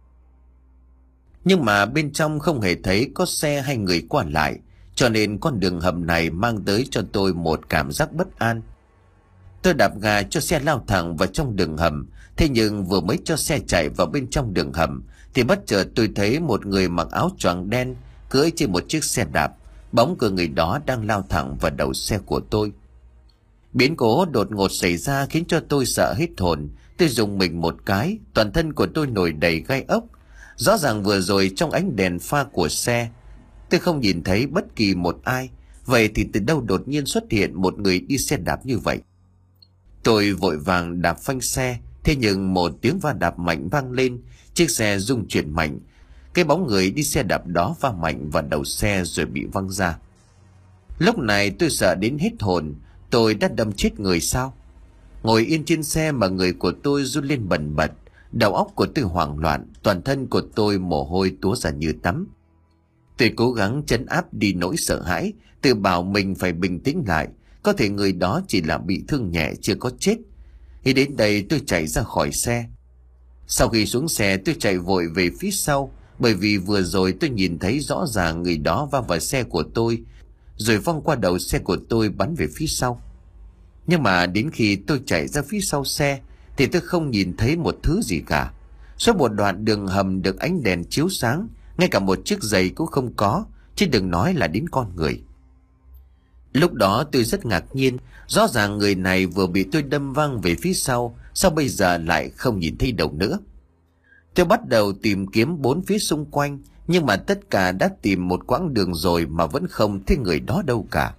nhưng mà bên trong không hề thấy có xe hay người qua lại, cho nên con đường hầm này mang tới cho tôi một cảm giác bất an. Tôi đạp ga cho xe lao thẳng vào trong đường hầm. Thế nhưng vừa mới cho xe chạy vào bên trong đường hầm thì bất chợt tôi thấy một người mặc áo choàng đen cưỡi trên một chiếc xe đạp. Bóng của người đó đang lao thẳng vào đầu xe của tôi. Biến cố đột ngột xảy ra khiến cho tôi sợ hết hồn. Tôi rùng mình một cái, toàn thân của tôi nổi đầy gai ốc. Rõ ràng vừa rồi trong ánh đèn pha của xe tôi không nhìn thấy bất kỳ một ai. Vậy thì từ đâu đột nhiên xuất hiện một người đi xe đạp như vậy? Tôi vội vàng đạp phanh xe, thế nhưng một tiếng va đạp mạnh vang lên, chiếc xe rung chuyển mạnh. Cái bóng người đi xe đạp đó va mạnh vào đầu xe rồi bị văng ra. Lúc này tôi sợ đến hết hồn. Tôi đã đâm chết người sao? Ngồi yên trên xe mà người của tôi run lên bần bật, đầu óc của tôi hoảng loạn, toàn thân của tôi mồ hôi túa ra như tắm. Tôi cố gắng trấn áp đi nỗi sợ hãi, tự bảo mình phải bình tĩnh lại. Có thể người đó chỉ là bị thương nhẹ, chưa có chết. Khi đến đây tôi chạy ra khỏi xe. Sau khi xuống xe tôi chạy vội về phía sau, bởi vì vừa rồi tôi nhìn thấy rõ ràng người đó va vào xe của tôi, rồi văng qua đầu xe của tôi bắn về phía sau. Nhưng mà đến khi tôi chạy ra phía sau xe thì tôi không nhìn thấy một thứ gì cả. Suốt một đoạn đường hầm được ánh đèn chiếu sáng, ngay cả một chiếc giày cũng không có, chứ đừng nói là đến con người. Lúc đó tôi rất ngạc nhiên, rõ ràng người này vừa bị tôi đâm văng về phía sau, sao bây giờ lại không nhìn thấy đâu nữa? Tôi bắt đầu tìm kiếm bốn phía xung quanh, nhưng mà tất cả đã tìm một quãng đường rồi mà vẫn không thấy người đó đâu cả.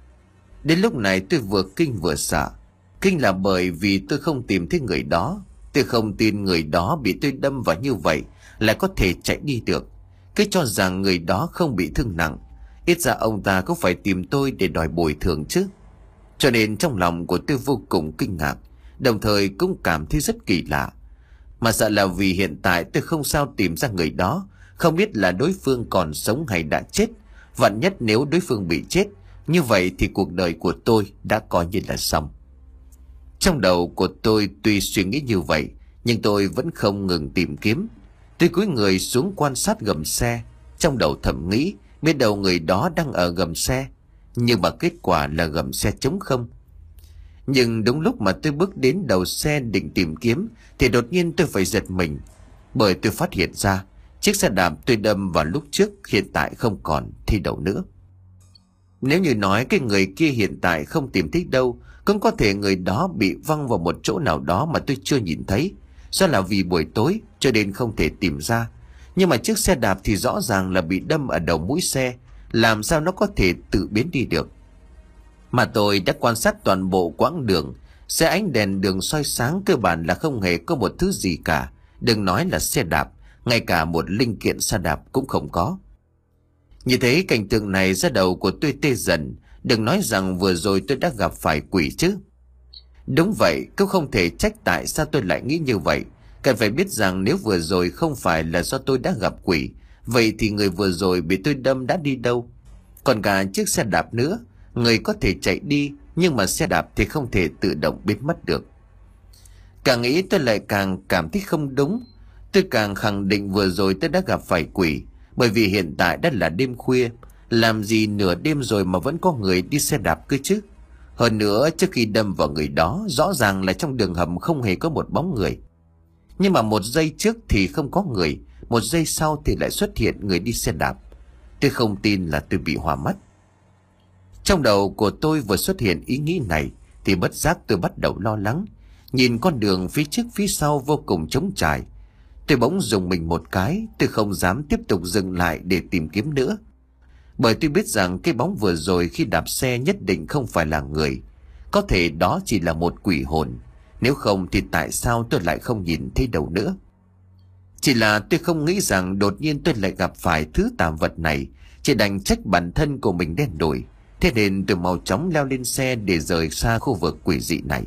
Đến lúc này tôi vừa kinh vừa sợ. Kinh là bởi vì tôi không tìm thấy người đó. Tôi không tin người đó bị tôi đâm vào như vậy lại có thể chạy đi được. Cứ cho rằng người đó không bị thương nặng, ít ra ông ta cũng phải tìm tôi để đòi bồi thường chứ. Cho nên trong lòng của tôi vô cùng kinh ngạc, đồng thời cũng cảm thấy rất kỳ lạ. Mà sợ là vì hiện tại tôi không sao tìm ra người đó, không biết là đối phương còn sống hay đã chết. Vạn nhất nếu đối phương bị chết, như vậy thì cuộc đời của tôi đã coi như là xong. Trong đầu của tôi tuy suy nghĩ như vậy, nhưng tôi vẫn không ngừng tìm kiếm. Tôi cúi người xuống quan sát gầm xe, trong đầu thầm nghĩ biết đâu người đó đang ở gầm xe, nhưng mà kết quả là gầm xe trống không. Nhưng đúng lúc mà tôi bước đến đầu xe định tìm kiếm thì đột nhiên tôi phải giật mình, bởi tôi phát hiện ra chiếc xe đạp tôi đâm vào lúc trước hiện tại không còn thi đâu nữa. Nếu như nói cái người kia hiện tại không tìm thấy đâu, cũng có thể người đó bị văng vào một chỗ nào đó mà tôi chưa nhìn thấy, do là vì buổi tối cho nên không thể tìm ra. Nhưng mà chiếc xe đạp thì rõ ràng là bị đâm ở đầu mũi xe, làm sao nó có thể tự biến đi được. Mà tôi đã quan sát toàn bộ quãng đường, xe ánh đèn đường soi sáng cơ bản là không hề có một thứ gì cả, đừng nói là xe đạp, ngay cả một linh kiện xe đạp cũng không có. Như thế cảnh tượng này ra đầu của tôi tê dần, đừng nói rằng vừa rồi tôi đã gặp phải quỷ chứ. Đúng vậy, cũng không thể trách tại sao tôi lại nghĩ như vậy. Cần phải biết rằng nếu vừa rồi không phải là do tôi đã gặp quỷ, vậy thì người vừa rồi bị tôi đâm đã đi đâu? Còn cả chiếc xe đạp nữa, người có thể chạy đi, nhưng mà xe đạp thì không thể tự động biến mất được. Càng nghĩ tôi lại càng cảm thấy không đúng. Tôi càng khẳng định vừa rồi tôi đã gặp phải quỷ, bởi vì hiện tại đã là đêm khuya, làm gì nửa đêm rồi mà vẫn có người đi xe đạp cơ chứ. Hơn nữa, trước khi đâm vào người đó, rõ ràng là trong đường hầm không hề có một bóng người. Nhưng mà một giây trước thì không có người, một giây sau thì lại xuất hiện người đi xe đạp. Tôi không tin là tôi bị hoa mắt. Trong đầu của tôi vừa xuất hiện ý nghĩ này thì bất giác tôi bắt đầu lo lắng, nhìn con đường phía trước phía sau vô cùng trống trải. Tôi bỗng dùng mình một cái, tôi không dám tiếp tục dừng lại để tìm kiếm nữa. Bởi tôi biết rằng cái bóng vừa rồi khi đạp xe nhất định không phải là người, có thể đó chỉ là một quỷ hồn. Nếu không thì tại sao tôi lại không nhìn thấy đâu nữa? Chỉ là tôi không nghĩ rằng đột nhiên tôi lại gặp phải thứ tà vật này, chỉ đành trách bản thân của mình đen đủi. Thế nên tôi mau chóng leo lên xe để rời xa khu vực quỷ dị này.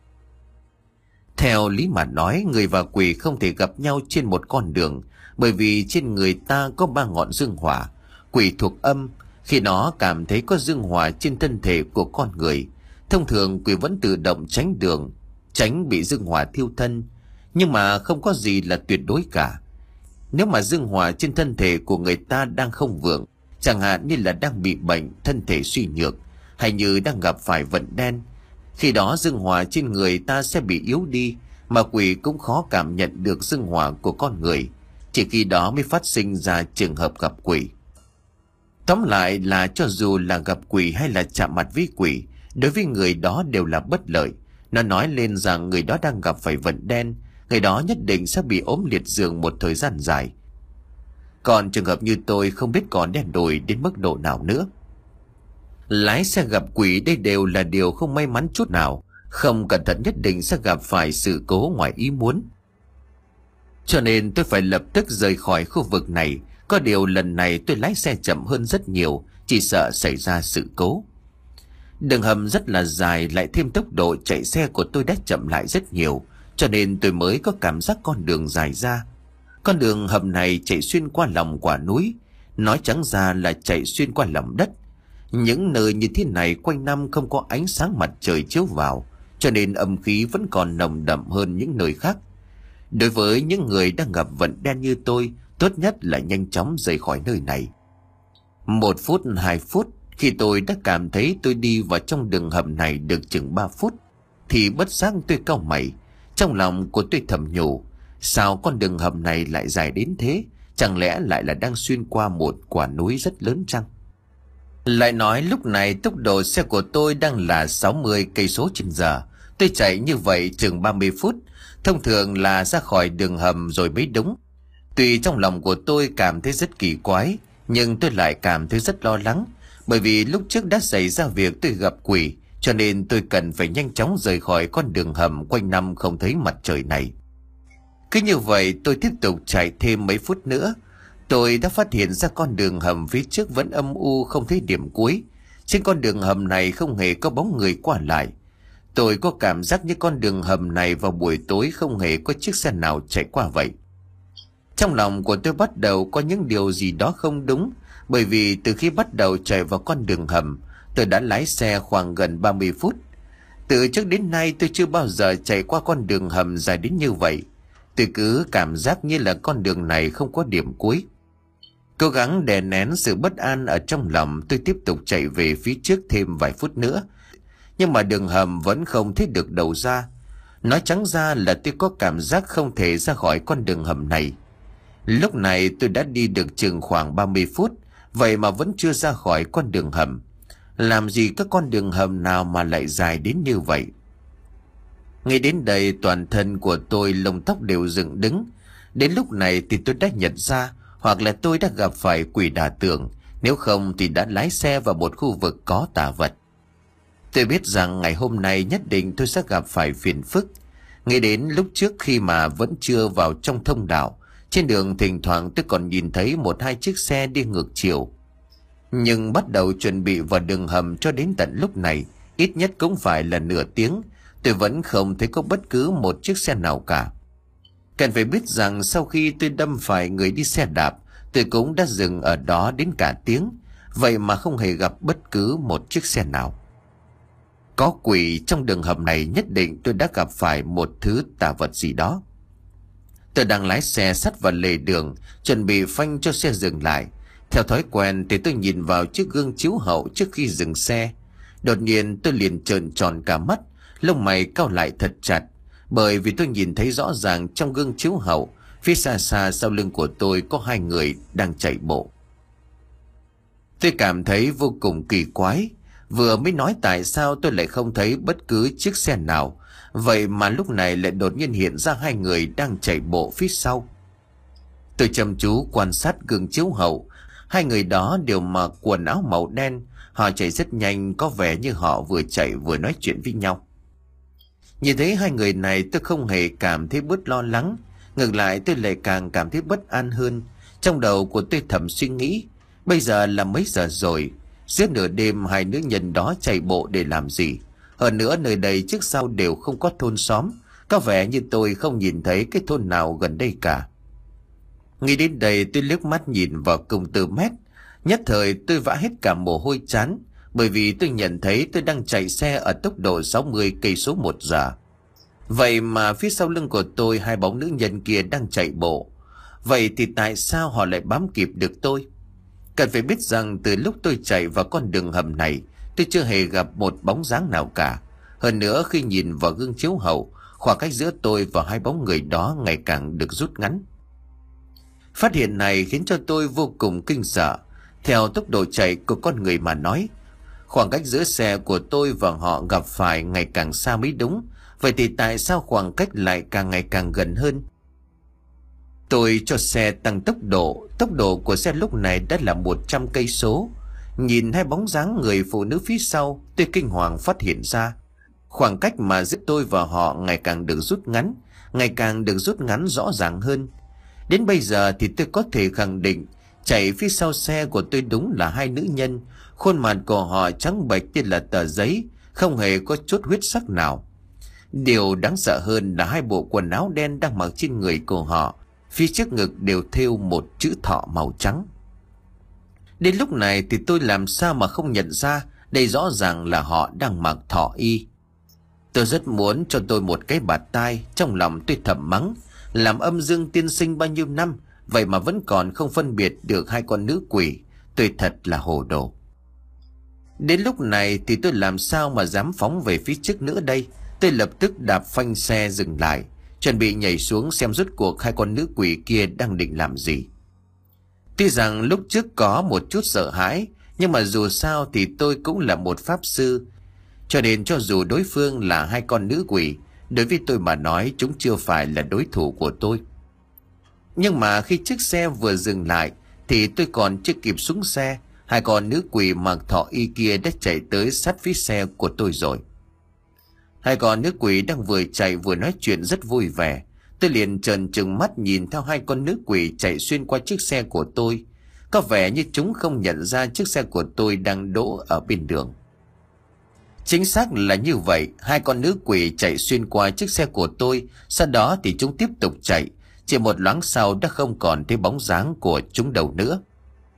Theo lý mà nói, người và quỷ không thể gặp nhau trên một con đường, bởi vì trên người ta có ba ngọn dương hỏa. Quỷ thuộc âm, khi nó cảm thấy có dương hỏa trên thân thể của con người, thông thường quỷ vẫn tự động tránh đường, tránh bị dương hỏa thiêu thân. Nhưng mà không có gì là tuyệt đối cả. Nếu mà dương hỏa trên thân thể của người ta đang không vượng, chẳng hạn như là đang bị bệnh, thân thể suy nhược, hay như đang gặp phải vận đen, khi đó dương hỏa trên người ta sẽ bị yếu đi, mà quỷ cũng khó cảm nhận được dương hỏa của con người. Chỉ khi đó mới phát sinh ra trường hợp gặp quỷ. Tóm lại là cho dù là gặp quỷ hay là chạm mặt với quỷ, đối với người đó đều là bất lợi. Nó nói lên rằng người đó đang gặp phải vận đen, người đó nhất định sẽ bị ốm liệt giường một thời gian dài. Còn trường hợp như tôi không biết còn đen đủi đến mức độ nào nữa. Lái xe gặp quỷ đây đều là điều không may mắn chút nào, không cẩn thận nhất định sẽ gặp phải sự cố ngoài ý muốn. Cho nên tôi phải lập tức rời khỏi khu vực này. Có điều lần này tôi lái xe chậm hơn rất nhiều, chỉ sợ xảy ra sự cố. Đường hầm rất là dài, lại thêm tốc độ chạy xe của tôi đã chậm lại rất nhiều, cho nên tôi mới có cảm giác con đường dài ra. Con đường hầm này chạy xuyên qua lòng quả núi, nói trắng ra là chạy xuyên qua lòng đất. Những nơi như thế này quanh năm không có ánh sáng mặt trời chiếu vào, cho nên âm khí vẫn còn nồng đậm hơn những nơi khác. Đối với những người đang gặp vận đen như tôi, tốt nhất là nhanh chóng rời khỏi nơi này. Một phút, hai phút, khi tôi đã cảm thấy tôi đi vào trong đường hầm này được chừng ba phút, thì bất giác tôi cau mày. Trong lòng của tôi thầm nhủ, sao con đường hầm này lại dài đến thế? Chẳng lẽ lại là đang xuyên qua một quả núi rất lớn chăng? Lại nói lúc này tốc độ xe của tôi đang là sáu mươi cây số trên giờ. Tôi chạy như vậy chừng ba mươi phút, thông thường là ra khỏi đường hầm rồi mới đúng. Tuy trong lòng của tôi cảm thấy rất kỳ quái, nhưng tôi lại cảm thấy rất lo lắng, bởi vì lúc trước đã xảy ra việc tôi gặp quỷ, cho nên tôi cần phải nhanh chóng rời khỏi con đường hầm quanh năm không thấy mặt trời này. Cứ như vậy tôi tiếp tục chạy thêm mấy phút nữa. Tôi đã phát hiện ra con đường hầm phía trước vẫn âm u, không thấy điểm cuối. Trên con đường hầm này không hề có bóng người qua lại. Tôi có cảm giác như con đường hầm này vào buổi tối không hề có chiếc xe nào chạy qua vậy. Trong lòng của tôi bắt đầu có những điều gì đó không đúng, Bởi vì từ khi bắt đầu chạy vào con đường hầm, tôi đã lái xe khoảng gần ba mươi phút. Từ trước đến nay tôi chưa bao giờ chạy qua con đường hầm dài đến như vậy. Tôi cứ cảm giác như là con đường này không có điểm cuối. Cố gắng đè nén sự bất an ở trong lòng, tôi tiếp tục chạy về phía trước thêm vài phút nữa. Nhưng mà đường hầm vẫn không thấy được đầu ra. Nói trắng ra là tôi có cảm giác không thể ra khỏi con đường hầm này. Lúc này tôi đã đi được chừng khoảng ba mươi phút, vậy mà vẫn chưa ra khỏi con đường hầm. Làm gì các con đường hầm nào mà lại dài đến như vậy? Ngay đến đây toàn thân của tôi lông tóc đều dựng đứng. Đến lúc này thì tôi đã nhận ra, hoặc là tôi đã gặp phải quỷ đả tường, nếu không thì đã lái xe vào một khu vực có tà vật. Tôi biết rằng ngày hôm nay nhất định tôi sẽ gặp phải phiền phức. Ngay đến lúc trước khi mà vẫn chưa vào trong thông đạo, trên đường thỉnh thoảng tôi còn nhìn thấy một hai chiếc xe đi ngược chiều. Nhưng bắt đầu chuẩn bị vào đường hầm cho đến tận lúc này, ít nhất cũng phải là nửa tiếng, tôi vẫn không thấy có bất cứ một chiếc xe nào cả. Cần phải biết rằng sau khi tôi đâm phải người đi xe đạp, tôi cũng đã dừng ở đó đến cả tiếng, vậy mà không hề gặp bất cứ một chiếc xe nào. Có quỷ trong đường hầm này, nhất định tôi đã gặp phải một thứ tà vật gì đó. Tôi đang lái xe sát vào lề đường, chuẩn bị phanh cho xe dừng lại. Theo thói quen thì tôi nhìn vào chiếc gương chiếu hậu trước khi dừng xe. Đột nhiên tôi liền trợn tròn cả mắt, lông mày cau lại thật chặt, bởi vì tôi nhìn thấy rõ ràng trong gương chiếu hậu, phía xa xa sau lưng của tôi có hai người đang chạy bộ. Tôi cảm thấy vô cùng kỳ quái. Vừa mới nói tại sao tôi lại không thấy bất cứ chiếc xe nào, vậy mà lúc này lại đột nhiên hiện ra hai người đang chạy bộ phía sau. Tôi chăm chú quan sát gương chiếu hậu. Hai người đó đều mặc quần áo màu đen. Họ chạy rất nhanh, có vẻ như họ vừa chạy vừa nói chuyện với nhau. Nhìn thấy hai người này tôi không hề cảm thấy bớt lo lắng. Ngược lại tôi lại càng cảm thấy bất an hơn. Trong đầu của tôi thầm suy nghĩ, bây giờ là mấy giờ rồi? Giữa nửa đêm hai nữ nhân đó chạy bộ để làm gì? Hơn nữa nơi đây trước sau đều không có thôn xóm, có vẻ như tôi không nhìn thấy cái thôn nào gần đây cả. Nghĩ đến đây tôi liếc mắt nhìn vào công tơ mét. Nhất thời tôi vã hết cả mồ hôi chán, bởi vì tôi nhận thấy tôi đang chạy xe ở tốc độ sáu mươi cây số một giờ. Vậy mà phía sau lưng của tôi hai bóng nữ nhân kia đang chạy bộ. Vậy thì tại sao họ lại bám kịp được tôi? Cần phải biết rằng từ lúc tôi chạy vào con đường hầm này, tôi chưa hề gặp một bóng dáng nào cả. Hơn nữa khi nhìn vào gương chiếu hậu, khoảng cách giữa tôi và hai bóng người đó ngày càng được rút ngắn. Phát hiện này khiến cho tôi vô cùng kinh sợ. Theo tốc độ chạy của con người mà nói, khoảng cách giữa xe của tôi và họ gặp phải ngày càng xa mới đúng. Vậy thì tại sao khoảng cách lại càng ngày càng gần hơn? Tôi cho xe tăng tốc độ. Tốc độ của xe lúc này đã là một trăm cây số. Nhìn hai bóng dáng người phụ nữ phía sau, tôi kinh hoàng phát hiện ra khoảng cách mà giữa tôi và họ ngày càng được rút ngắn, ngày càng được rút ngắn rõ ràng hơn. Đến bây giờ thì tôi có thể khẳng định chạy phía sau xe của tôi đúng là hai nữ nhân. Khuôn mặt của họ trắng bệch như là tờ giấy, không hề có chút huyết sắc nào. Điều đáng sợ hơn là hai bộ quần áo đen đang mặc trên người của họ, phía trước ngực đều thêu một chữ thọ màu trắng. Đến lúc này thì tôi làm sao mà không nhận ra đây rõ ràng là họ đang mặc thọ y. Tôi rất muốn cho tôi một cái bạt tai, trong lòng tôi thầm mắng, làm âm dương tiên sinh bao nhiêu năm, vậy mà vẫn còn không phân biệt được hai con nữ quỷ, tôi thật là hồ đồ. Đến lúc này thì tôi làm sao mà dám phóng về phía trước nữa đây. Tôi lập tức đạp phanh xe dừng lại, chuẩn bị nhảy xuống xem rốt cuộc hai con nữ quỷ kia đang định làm gì. Tuy rằng lúc trước có một chút sợ hãi, nhưng mà dù sao thì tôi cũng là một pháp sư, cho nên cho dù đối phương là hai con nữ quỷ, đối với tôi mà nói chúng chưa phải là đối thủ của tôi. Nhưng mà khi chiếc xe vừa dừng lại thì tôi còn chưa kịp xuống xe, hai con nữ quỷ mặc thọ y kia đã chạy tới sát phía xe của tôi rồi. Hai con nữ quỷ đang vừa chạy vừa nói chuyện rất vui vẻ. Tôi liền trợn trừng mắt nhìn theo hai con nữ quỷ chạy xuyên qua chiếc xe của tôi. Có vẻ như chúng không nhận ra chiếc xe của tôi đang đỗ ở bên đường. Chính xác là như vậy, hai con nữ quỷ chạy xuyên qua chiếc xe của tôi, sau đó thì chúng tiếp tục chạy. Chỉ một loáng sau đã không còn thấy bóng dáng của chúng đâu nữa.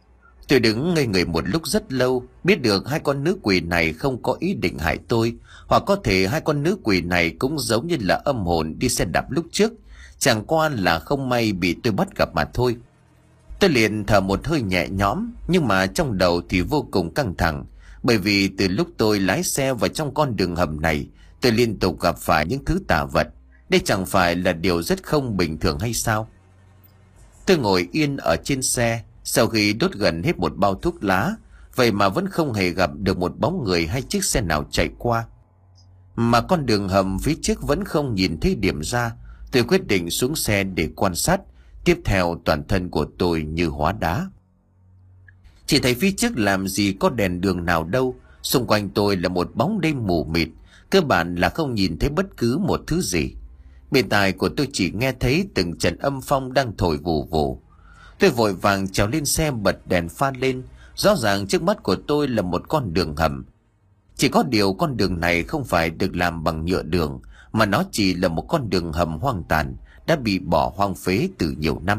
Tôi đứng ngây người một lúc rất lâu, biết được hai con nữ quỷ này không có ý định hại tôi, hoặc có thể hai con nữ quỷ này cũng giống như là âm hồn đi xe đạp lúc trước, chẳng qua là không may bị tôi bắt gặp mà thôi. Tôi liền thở một hơi nhẹ nhõm, nhưng mà trong đầu thì vô cùng căng thẳng, bởi vì từ lúc tôi lái xe vào trong con đường hầm này, tôi liên tục gặp phải những thứ tà vật. Đây chẳng phải là điều rất không bình thường hay sao? Tôi ngồi yên ở trên xe, sau khi đốt gần hết một bao thuốc lá, vậy mà vẫn không hề gặp được một bóng người hay chiếc xe nào chạy qua. Mà con đường hầm phía trước vẫn không nhìn thấy điểm ra. Tôi quyết định xuống xe để quan sát. Tiếp theo toàn thân của tôi như hóa đá. Chỉ thấy phía trước làm gì có đèn đường nào đâu. Xung quanh tôi là một bóng đêm mù mịt, cơ bản là không nhìn thấy bất cứ một thứ gì. Bên tai của tôi chỉ nghe thấy từng trận âm phong đang thổi vù vù. Tôi vội vàng trèo lên xe, bật đèn pha lên. Rõ ràng trước mắt của tôi là một con đường hầm. Chỉ có điều con đường này không phải được làm bằng nhựa đường, mà nó chỉ là một con đường hầm hoang tàn, đã bị bỏ hoang phế từ nhiều năm.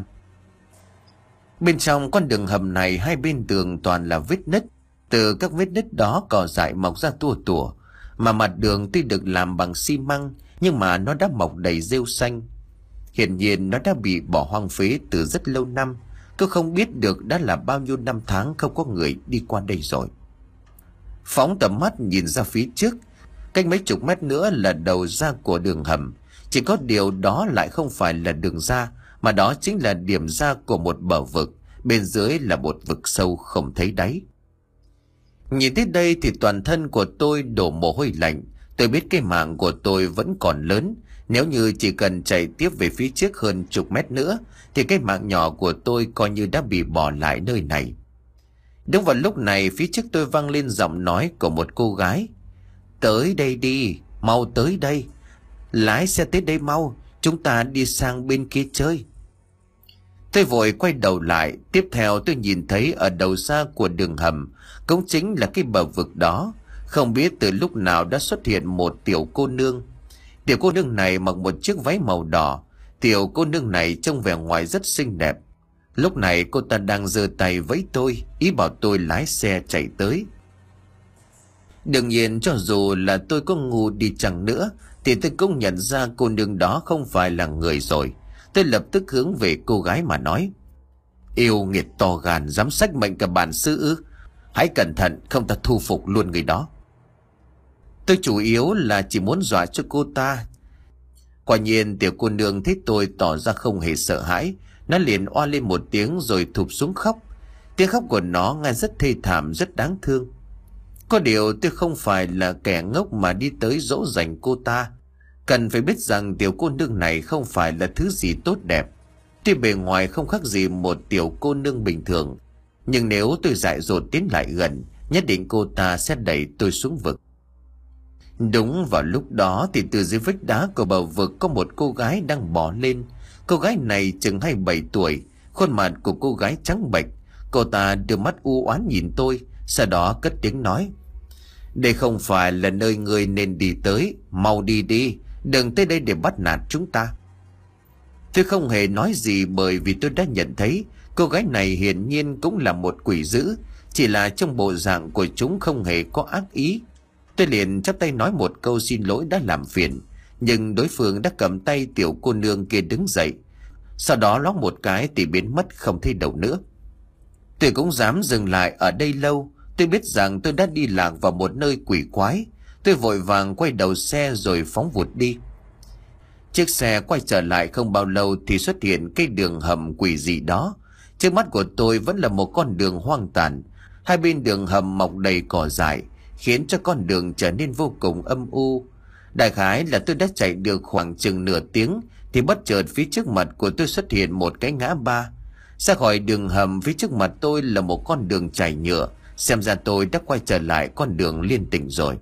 Bên trong con đường hầm này, hai bên tường toàn là vết nứt. Từ các vết nứt đó cỏ dại mọc ra tua tủa, mà mặt đường tuy được làm bằng xi măng, nhưng mà nó đã mọc đầy rêu xanh. Hiển nhiên nó đã bị bỏ hoang phế từ rất lâu năm. Tôi không biết được đã là bao nhiêu năm tháng không có người đi qua đây rồi. Phóng tầm mắt nhìn ra phía trước, cách mấy chục mét nữa là đầu ra của đường hầm. Chỉ có điều đó lại không phải là đường ra, mà đó chính là điểm ra của một bờ vực. Bên dưới là một vực sâu không thấy đáy. Nhìn tới đây thì toàn thân của tôi đổ mồ hôi lạnh. Tôi biết cái mạng của tôi vẫn còn lớn. Nếu như chỉ cần chạy tiếp về phía trước hơn chục mét nữa, thì cái mạng nhỏ của tôi coi như đã bị bỏ lại nơi này. Đúng vào lúc này, phía trước tôi vang lên giọng nói của một cô gái. Tới đây đi, mau tới đây. Lái xe tới đây mau, chúng ta đi sang bên kia chơi. Tôi vội quay đầu lại. Tiếp theo tôi nhìn thấy ở đầu ra của đường hầm, cũng chính là cái bờ vực đó, không biết từ lúc nào đã xuất hiện một tiểu cô nương. Tiểu cô nương này mặc một chiếc váy màu đỏ. Tiểu cô nương này trông vẻ ngoài rất xinh đẹp. Lúc này cô ta đang giơ tay với tôi, ý bảo tôi lái xe chạy tới. Đương nhiên cho dù là tôi có ngu đi chăng nữa, thì tôi cũng nhận ra cô nương đó không phải là người rồi. Tôi lập tức hướng về cô gái mà nói. Yêu nghiệt to gan, dám xách mệnh cả bản sư ư? Hãy cẩn thận, không ta thu phục luôn người đó. Tôi chủ yếu là chỉ muốn dọa cho cô ta. Quả nhiên tiểu cô nương thấy tôi tỏ ra không hề sợ hãi. Nó liền oa lên một tiếng rồi thụp xuống khóc. Tiếng khóc của nó nghe rất thê thảm, rất đáng thương. Có điều tôi không phải là kẻ ngốc mà đi tới dỗ dành cô ta. Cần phải biết rằng tiểu cô nương này không phải là thứ gì tốt đẹp. Tuy bề ngoài không khác gì một tiểu cô nương bình thường, nhưng nếu tôi dại dột tiến lại gần, nhất định cô ta sẽ đẩy tôi xuống vực. Đúng vào lúc đó thì từ dưới vách đá của bờ vực có một cô gái đang bò lên. Cô gái này chừng hai mươi bảy tuổi, khuôn mặt của cô gái trắng bệch. Cô ta đưa mắt u oán nhìn tôi, sau đó cất tiếng nói. Đây không phải là nơi người nên đi tới, mau đi đi, đừng tới đây để bắt nạt chúng ta. Tôi không hề nói gì, bởi vì tôi đã nhận thấy cô gái này hiển nhiên cũng là một quỷ dữ, chỉ là trong bộ dạng của chúng không hề có ác ý. Tôi liền chắp tay nói một câu xin lỗi đã làm phiền, nhưng đối phương đã cầm tay tiểu cô nương kia đứng dậy, sau đó lót một cái thì biến mất không thấy đâu nữa. Tôi cũng dám dừng lại ở đây lâu. Tôi biết rằng tôi đã đi lạc vào một nơi quỷ quái. Tôi vội vàng quay đầu xe rồi phóng vụt đi. Chiếc xe quay trở lại không bao lâu thì xuất hiện cái đường hầm quỷ dị đó. Trước mắt của tôi vẫn là một con đường hoang tàn. Hai bên đường hầm mọc đầy cỏ dại, khiến cho con đường trở nên vô cùng âm u. Đại khái là tôi đã chạy được khoảng chừng nửa tiếng thì bất chợt phía trước mặt của tôi xuất hiện một cái ngã ba. Ra khỏi đường hầm, phía trước mặt tôi là một con đường trải nhựa. Xem ra tôi đã quay trở lại con đường liên tỉnh rồi.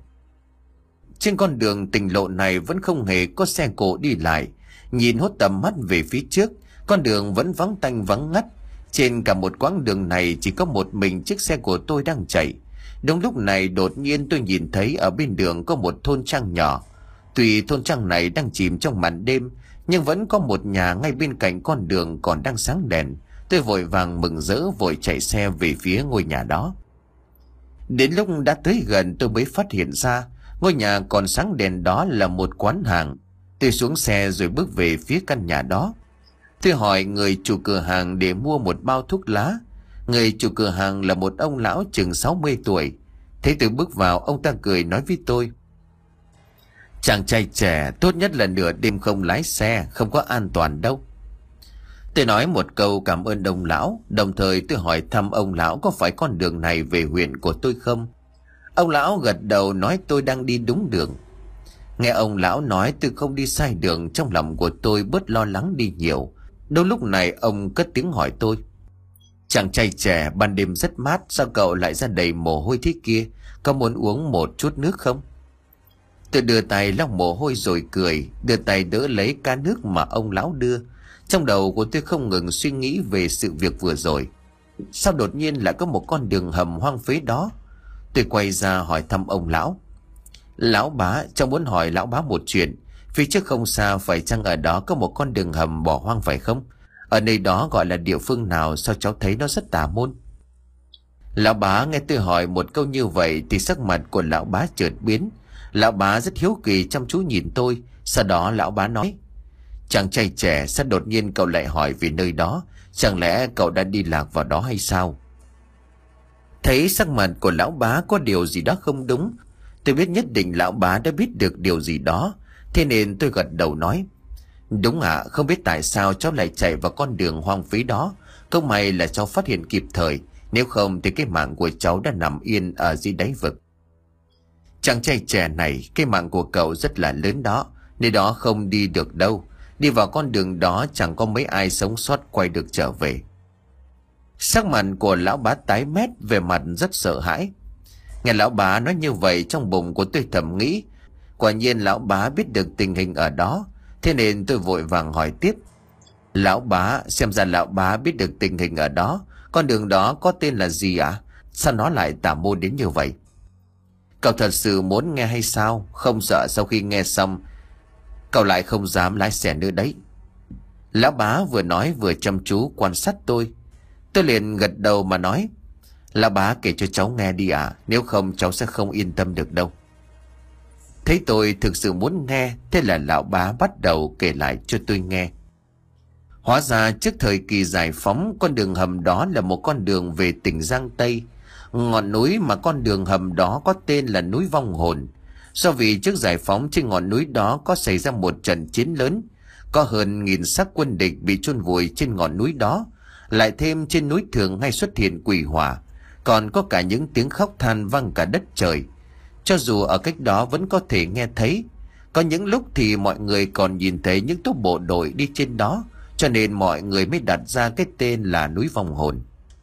Trên con đường tỉnh lộ này vẫn không hề có xe cộ đi lại. Nhìn hốt tầm mắt về phía trước, con đường vẫn vắng tanh vắng ngắt. Trên cả một quãng đường này chỉ có một mình chiếc xe của tôi đang chạy. Đúng lúc này đột nhiên tôi nhìn thấy ở bên đường có một thôn trang nhỏ. Tuy thôn trang này đang chìm trong màn đêm, nhưng vẫn có một nhà ngay bên cạnh con đường còn đang sáng đèn. Tôi vội vàng mừng rỡ vội chạy xe về phía ngôi nhà đó. Đến lúc đã tới gần tôi mới phát hiện ra ngôi nhà còn sáng đèn đó là một quán hàng. Tôi xuống xe rồi bước về phía căn nhà đó. Tôi hỏi người chủ cửa hàng để mua một bao thuốc lá. Người chủ cửa hàng là một ông lão chừng sáu mươi tuổi. Thấy tôi bước vào, ông ta cười nói với tôi: "Chàng trai trẻ, tốt nhất là nửa đêm không lái xe, không có an toàn đâu." Tôi nói một câu cảm ơn ông lão, đồng thời tôi hỏi thăm ông lão có phải con đường này về huyện của tôi không. Ông lão gật đầu nói tôi đang đi đúng đường. Nghe ông lão nói tôi không đi sai đường, trong lòng của tôi bớt lo lắng đi nhiều. Đâu lúc này ông cất tiếng hỏi tôi: "Chàng trai trẻ, ban đêm rất mát, sao cậu lại ra đầy mồ hôi thế kia? Có muốn uống một chút nước không?" Tôi đưa tay lau mồ hôi rồi cười, đưa tay đỡ lấy ca nước mà ông lão đưa. Trong đầu của tôi không ngừng suy nghĩ về sự việc vừa rồi. Sao đột nhiên lại có một con đường hầm hoang phế đó? Tôi quay ra hỏi thăm ông lão: "Lão bá, cháu muốn hỏi lão bá một chuyện. Phía trước không xa phải chăng ở đó có một con đường hầm bỏ hoang phải không? Ở nơi đó gọi là địa phương nào, sao cháu thấy nó rất tà môn?" Lão bá nghe tôi hỏi một câu như vậy thì sắc mặt của lão bá chợt biến. Lão bá rất hiếu kỳ chăm chú nhìn tôi. Sau đó lão bá nói: "Chàng trai trẻ, sao đột nhiên cậu lại hỏi về nơi đó? Chẳng lẽ cậu đã đi lạc vào đó hay sao?" Thấy sắc mặt của lão bá có điều gì đó không đúng, tôi biết nhất định lão bá đã biết được điều gì đó. Thế nên tôi gật đầu nói: "Đúng ạ, không biết tại sao cháu lại chạy vào con đường hoang phí đó. Không may là cháu phát hiện kịp thời, nếu không thì cái mạng của cháu đã nằm yên ở dưới đáy vực." "Chàng trai trẻ này, cái mạng của cậu rất là lớn đó, nơi đó không đi được đâu. Đi vào con đường đó chẳng có mấy ai sống sót quay được trở về." Sắc mặt của lão bá tái mét, về mặt rất sợ hãi. Nghe lão bá nói như vậy, trong bụng của tôi thầm nghĩ quả nhiên lão bá biết được tình hình ở đó. Thế nên tôi vội vàng hỏi tiếp: "Lão bá, xem ra lão bá biết được tình hình ở đó. Con đường đó có tên là gì ạ? À? Sao nó lại tà môn đến như vậy?" "Cậu thật sự muốn nghe hay sao? Không sợ sau khi nghe xong cậu lại không dám lái xe nữa đấy." Lão bá vừa nói vừa chăm chú quan sát tôi. Tôi liền gật đầu mà nói: "Lão bá kể cho cháu nghe đi ạ, à, nếu không cháu sẽ không yên tâm được đâu." Thấy tôi thực sự muốn nghe, thế là lão bá bắt đầu kể lại cho tôi nghe. Hóa ra trước thời kỳ giải phóng, con đường hầm đó là một con đường về tỉnh Giang Tây. Ngọn núi mà con đường hầm đó có tên là núi Vong Hồn. Do vì trước giải phóng trên ngọn núi đó có xảy ra một trận chiến lớn, có hơn nghìn xác quân địch bị chôn vùi trên ngọn núi đó. Lại thêm trên núi thường hay xuất hiện quỷ hỏa, còn có cả những tiếng khóc than vang cả đất trời. Cho dù ở cách đó vẫn có thể nghe thấy. Có những lúc thì mọi người còn nhìn thấy những tốp bộ đội đi trên đó, cho nên mọi người mới đặt ra cái tên là núi Vong Hồn.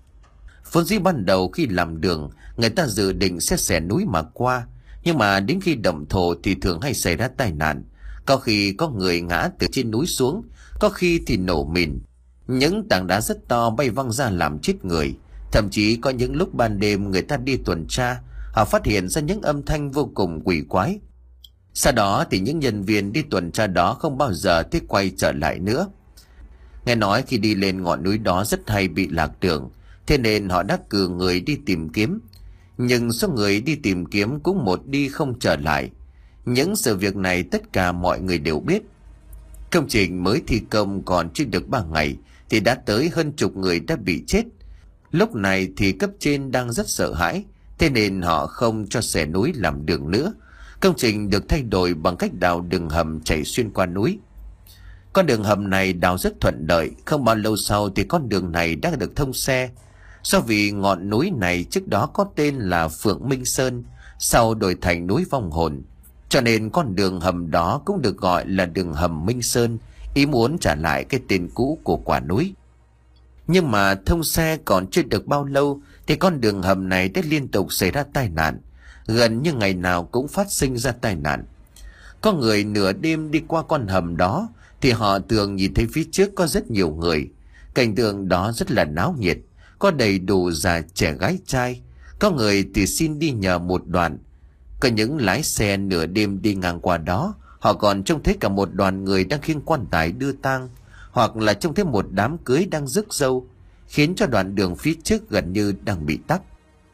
Vốn dĩ ban đầu khi làm đường, người ta dự định sẽ xẻ núi mà qua, nhưng mà đến khi động thổ thì thường hay xảy ra tai nạn. Có khi có người ngã từ trên núi xuống, có khi thì nổ mìn. Những tảng đá rất to bay văng ra làm chết người. Thậm chí có những lúc ban đêm người ta đi tuần tra, họ phát hiện ra những âm thanh vô cùng quỷ quái. Sau đó thì những nhân viên đi tuần tra đó không bao giờ thích quay trở lại nữa. Nghe nói khi đi lên ngọn núi đó rất hay bị lạc đường, thế nên họ đã cử người đi tìm kiếm. Nhưng số người đi tìm kiếm cũng một đi không trở lại. Những sự việc này tất cả mọi người đều biết. Công trình mới thi công còn chưa được ba ngày thì đã tới hơn chục người đã bị chết. Lúc này thì cấp trên đang rất sợ hãi, thế nên họ không cho xẻ núi làm đường nữa. Công trình được thay đổi bằng cách đào đường hầm chảy xuyên qua núi. Con đường hầm này đào rất thuận lợi, không bao lâu sau thì con đường này đã được thông xe. Do vì ngọn núi này trước đó có tên là Phượng Minh Sơn, sau đổi thành núi Vong Hồn, cho nên con đường hầm đó cũng được gọi là đường hầm Minh Sơn, ý muốn trả lại cái tên cũ của quả núi. Nhưng mà thông xe còn chưa được bao lâu thì con đường hầm này đã liên tục xảy ra tai nạn, gần như ngày nào cũng phát sinh ra tai nạn. Có người nửa đêm đi qua con hầm đó thì họ thường nhìn thấy phía trước có rất nhiều người. Cảnh tượng đó rất là náo nhiệt, có đầy đủ già trẻ gái trai. Có người thì xin đi nhờ một đoạn. Có những lái xe nửa đêm đi ngang qua đó, họ còn trông thấy cả một đoàn người đang khiêng quan tài đưa tang, hoặc là trông thấy một đám cưới đang rước dâu. khiến cho đoạn đường phía trước gần như đang bị tắc.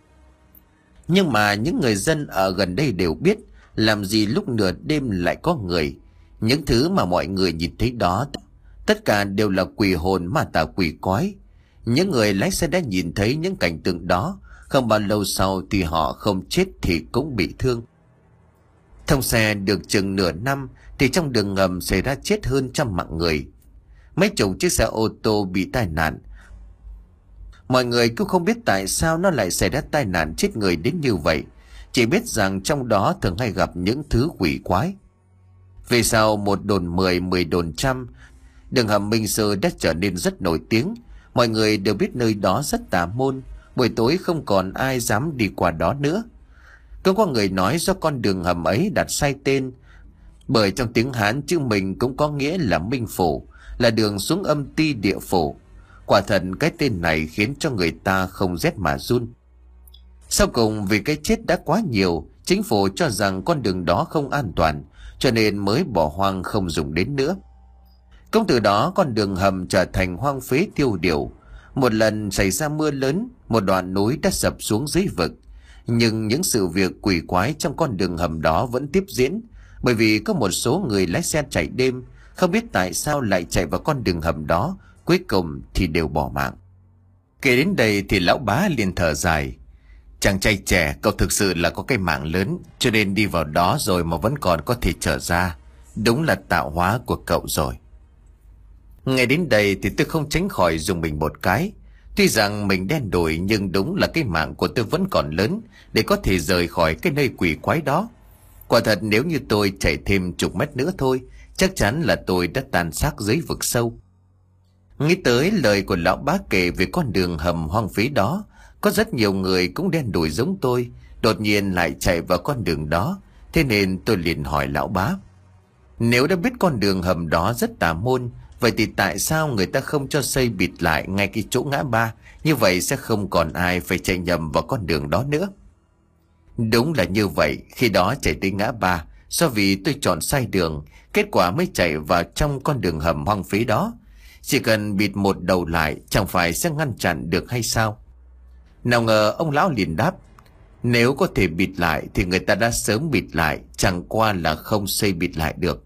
Nhưng mà những người dân ở gần đây đều biết, làm gì lúc nửa đêm lại có người. Những thứ mà mọi người nhìn thấy đó tất cả đều là quỷ hồn ma tà quỷ quái. Những người lái xe đã nhìn thấy những cảnh tượng đó, không bao lâu sau thì họ không chết thì cũng bị thương. Thông xe được chừng nửa năm thì trong đường ngầm xảy ra chết hơn trăm mạng người. Mấy chục chiếc xe ô tô bị tai nạn. Mọi người cũng không biết tại sao nó lại xảy ra tai nạn chết người đến như vậy, chỉ biết rằng trong đó thường hay gặp những thứ quỷ quái. Về sau một đồn mười, mười đồn trăm, đường hầm Minh Sư đã trở nên rất nổi tiếng. Mọi người đều biết nơi đó rất tà môn, buổi tối không còn ai dám đi qua đó nữa. Cũng có người nói do con đường hầm ấy đặt sai tên, bởi trong tiếng Hán chữ Minh cũng có nghĩa là Minh Phủ, là đường xuống âm ti địa phủ. Quả thật cái tên này khiến cho người ta không rét mà run. Sau cùng vì cái chết đã quá nhiều, chính phủ cho rằng con đường đó không an toàn, cho nên mới bỏ hoang không dùng đến nữa. Cũng từ đó con đường hầm trở thành hoang phế tiêu điều. Một lần xảy ra mưa lớn, một đoạn núi đã sập xuống dưới vực. Nhưng những sự việc quỷ quái trong con đường hầm đó vẫn tiếp diễn, bởi vì có một số người lái xe chạy đêm, không biết tại sao lại chạy vào con đường hầm đó, cuối cùng thì đều bỏ mạng. Kể đến đây thì lão bá liền thở dài. Chàng trai trẻ, cậu thực sự là có cái mạng lớn, cho nên đi vào đó rồi mà vẫn còn có thể trở ra. Đúng là tạo hóa của cậu rồi. Ngay đến đây thì tôi không tránh khỏi dùng mình một cái. Tuy rằng mình đen đủi, nhưng đúng là cái mạng của tôi vẫn còn lớn để có thể rời khỏi cái nơi quỷ quái đó. Quả thật nếu như tôi chạy thêm chục mét nữa thôi, chắc chắn là tôi đã tàn xác dưới vực sâu. Nghĩ tới lời của lão bá kể về con đường hầm hoang phế đó, có rất nhiều người cũng đen đủi giống tôi, đột nhiên lại chạy vào con đường đó. Thế nên tôi liền hỏi lão bá, nếu đã biết con đường hầm đó rất tà môn, vậy thì tại sao người ta không cho xây bịt lại ngay cái chỗ ngã ba? Như vậy sẽ không còn ai phải chạy nhầm vào con đường đó nữa. Đúng là như vậy, khi đó chạy tới ngã ba, do vì tôi chọn sai đường, kết quả mới chạy vào trong con đường hầm hoang phế đó. Chỉ cần bịt một đầu lại, chẳng phải sẽ ngăn chặn được hay sao? Nào ngờ ông lão liền đáp, nếu có thể bịt lại thì người ta đã sớm bịt lại, chẳng qua là không xây bịt lại được.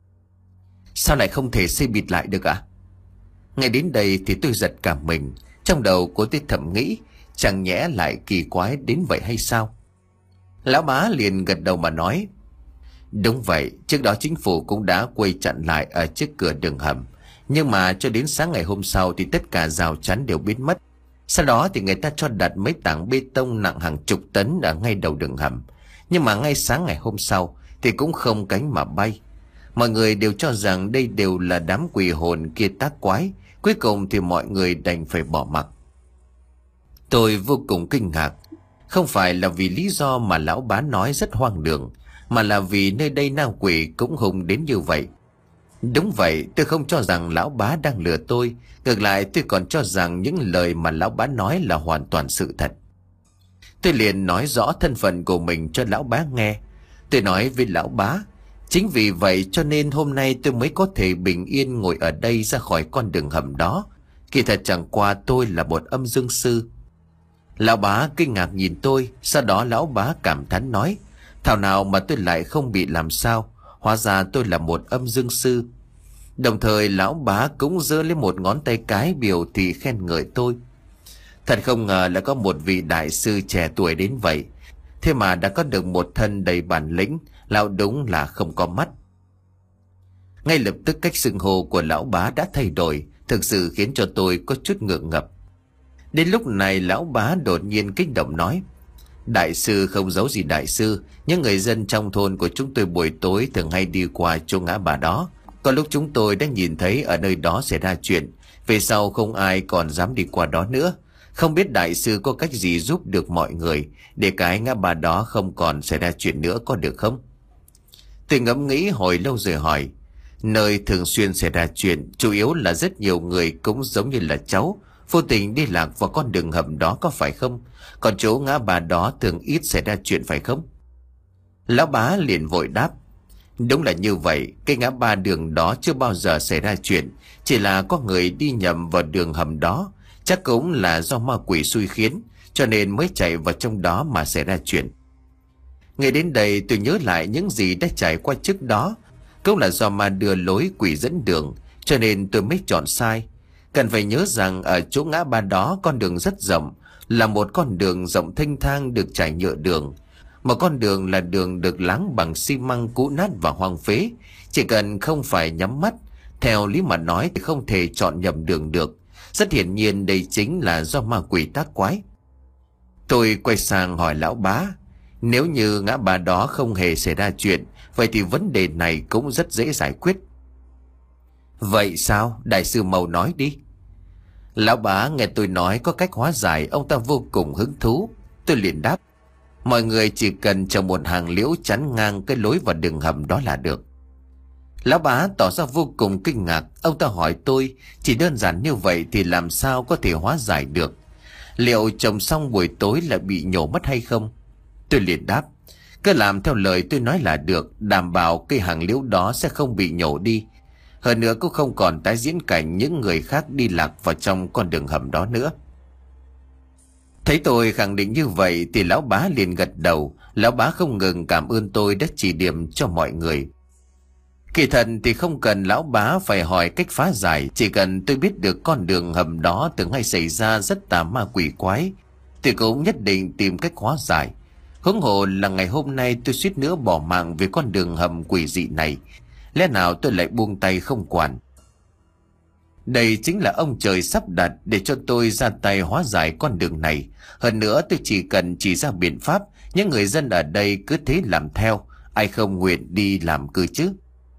Sao lại không thể xây bịt lại được ạ? À? Ngay đến đây thì tôi giật cả mình. Trong đầu của tôi thầm nghĩ, chẳng nhẽ lại kỳ quái đến vậy hay sao? Lão bá liền gật đầu mà nói, đúng vậy, trước đó chính phủ cũng đã quây chặn lại ở trước cửa đường hầm. Nhưng mà cho đến sáng ngày hôm sau thì tất cả rào chắn đều biến mất. Sau đó thì người ta cho đặt mấy tảng bê tông nặng hàng chục tấn ở ngay đầu đường hầm. Nhưng mà ngay sáng ngày hôm sau thì cũng không cánh mà bay. Mọi người đều cho rằng đây đều là đám quỷ hồn kia tác quái. Cuối cùng thì mọi người đành phải bỏ mặc. Tôi vô cùng kinh ngạc. Không phải là vì lý do mà lão bá nói rất hoang đường, mà là vì nơi đây nam quỷ cũng hùng đến như vậy. Đúng vậy, tôi không cho rằng lão bá đang lừa tôi. Ngược lại tôi còn cho rằng những lời mà lão bá nói là hoàn toàn sự thật. Tôi liền nói rõ thân phận của mình cho lão bá nghe. Tôi nói với lão bá, chính vì vậy cho nên hôm nay tôi mới có thể bình yên ngồi ở đây ra khỏi con đường hầm đó. Kỳ thật chẳng qua tôi là một âm dương sư. Lão bá kinh ngạc nhìn tôi, sau đó lão bá cảm thán nói, thảo nào mà tôi lại không bị làm sao, hóa ra tôi là một âm dương sư. Đồng thời lão bá cũng giơ lên một ngón tay cái biểu thị khen ngợi tôi. Thật không ngờ là có một vị đại sư trẻ tuổi đến vậy, thế mà đã có được một thân đầy bản lĩnh, lão đúng là không có mắt. Ngay lập tức cách xưng hô của lão bá đã thay đổi, thực sự khiến cho tôi có chút ngượng ngập. Đến lúc này lão bá đột nhiên kích động nói, đại sư không giấu gì đại sư, những người dân trong thôn của chúng tôi buổi tối thường hay đi qua chỗ ngã ba đó. Có lúc chúng tôi đã nhìn thấy ở nơi đó xảy ra chuyện, về sau không ai còn dám đi qua đó nữa. Không biết đại sư có cách gì giúp được mọi người để cái ngã ba đó không còn xảy ra chuyện nữa có được không? Tôi ngẫm nghĩ hồi lâu rồi hỏi, nơi thường xuyên xảy ra chuyện chủ yếu là rất nhiều người cũng giống như là cháu, vô tình đi lạc vào con đường hầm đó có phải không? Còn chỗ ngã ba đó thường ít xảy ra chuyện phải không? Lão bá liền vội đáp, đúng là như vậy, cái ngã ba đường đó chưa bao giờ xảy ra chuyện, chỉ là có người đi nhầm vào đường hầm đó. Chắc cũng là do ma quỷ xui khiến, cho nên mới chạy vào trong đó mà xảy ra chuyện. Ngay đến đây tôi nhớ lại những gì đã trải qua trước đó. Cũng là do ma đưa lối, quỷ dẫn đường, cho nên tôi mới chọn sai. Cần phải nhớ rằng ở chỗ ngã ba đó con đường rất rộng, là một con đường rộng thênh thang được trải nhựa đường. Một con đường là đường được láng bằng xi măng cũ nát và hoang phế. Chỉ cần không phải nhắm mắt, theo lý mà nói thì không thể chọn nhầm đường được. Rất hiển nhiên đây chính là do ma quỷ tác quái. Tôi quay sang hỏi lão bá, nếu như ngã ba đó không hề xảy ra chuyện, vậy thì vấn đề này cũng rất dễ giải quyết. Vậy sao? Đại sư Mậu nói đi. Lão bá nghe tôi nói có cách hóa giải, ông ta vô cùng hứng thú. Tôi liền đáp, mọi người chỉ cần trồng một hàng liễu chắn ngang cái lối vào đường hầm đó là được. Lão bá tỏ ra vô cùng kinh ngạc. Ông ta hỏi tôi, chỉ đơn giản như vậy thì làm sao có thể hóa giải được? Liệu trồng xong buổi tối lại bị nhổ mất hay không? Tôi liền đáp, cứ làm theo lời tôi nói là được, đảm bảo cây hàng liễu đó sẽ không bị nhổ đi. Hơn nữa cũng không còn tái diễn cảnh những người khác đi lạc vào trong con đường hầm đó nữa. Thấy tôi khẳng định như vậy thì lão bá liền gật đầu. Lão bá không ngừng cảm ơn tôi đã chỉ điểm cho mọi người. Kỳ thật thì không cần lão bá phải hỏi cách phá giải, chỉ cần tôi biết được con đường hầm đó từng hay xảy ra rất tà ma quỷ quái thì cũng nhất định tìm cách hóa giải. Huống hồ là ngày hôm nay tôi suýt nữa bỏ mạng vì con đường hầm quỷ dị này, lẽ nào tôi lại buông tay không quản? Đây chính là ông trời sắp đặt để cho tôi ra tay hóa giải con đường này. Hơn nữa tôi chỉ cần chỉ ra biện pháp, những người dân ở đây cứ thế làm theo, ai không nguyện đi làm cứ chứ.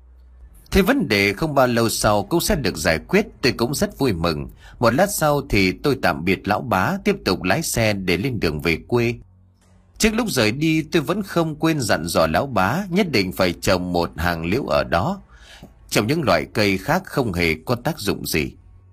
Thế vấn đề không bao lâu sau cũng sẽ được giải quyết, tôi cũng rất vui mừng. Một lát sau thì tôi tạm biệt lão bá, tiếp tục lái xe để lên đường về quê. Trước lúc rời đi tôi vẫn không quên dặn dò lão bá nhất định phải trồng một hàng liễu ở đó. Trồng những loại cây khác không hề có tác dụng gì.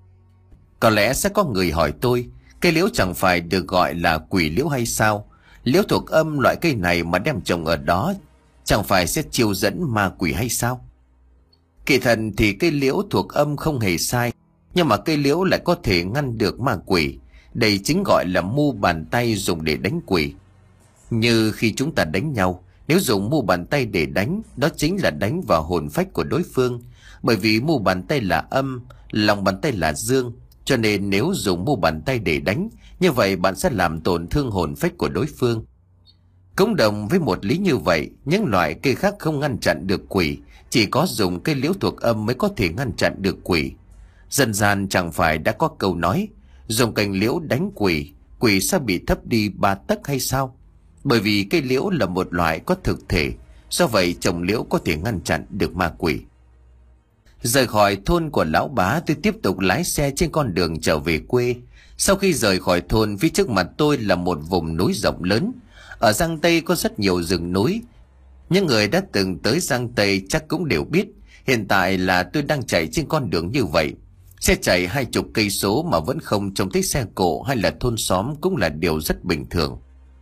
Có lẽ sẽ có người hỏi tôi, cây liễu chẳng phải được gọi là quỷ liễu hay sao? Liễu thuộc âm, loại cây này mà đem trồng ở đó chẳng phải sẽ chiêu dẫn ma quỷ hay sao? Kỳ thật thì cây liễu thuộc âm không hề sai, nhưng mà cây liễu lại có thể ngăn được ma quỷ. Đây chính gọi là mu bàn tay dùng để đánh quỷ. Như khi chúng ta đánh nhau, nếu dùng mu bàn tay để đánh, đó chính là đánh vào hồn phách của đối phương. Bởi vì mu bàn tay là âm, lòng bàn tay là dương, cho nên nếu dùng mu bàn tay để đánh, như vậy bạn sẽ làm tổn thương hồn phách của đối phương. Cũng đồng với một lý như vậy, những loại cây khác không ngăn chặn được quỷ, chỉ có dùng cây liễu thuộc âm mới có thể ngăn chặn được quỷ. Dân gian chẳng phải đã có câu nói, dùng cành liễu đánh quỷ, quỷ sẽ bị thấp đi ba tấc hay sao? Bởi vì cây liễu là một loại có thực thể, do vậy trồng liễu có thể ngăn chặn được ma quỷ. Rời khỏi thôn của lão bá, tôi tiếp tục lái xe trên con đường trở về quê. Sau khi rời khỏi thôn, phía trước mặt tôi là một vùng núi rộng lớn. Ở Giang Tây có rất nhiều rừng núi. Những người đã từng tới Giang Tây chắc cũng đều biết, hiện tại là tôi đang chạy trên con đường như vậy. Xe chạy hai chục cây số mà vẫn không trông thấy xe cộ hay là thôn xóm cũng là điều rất bình thường.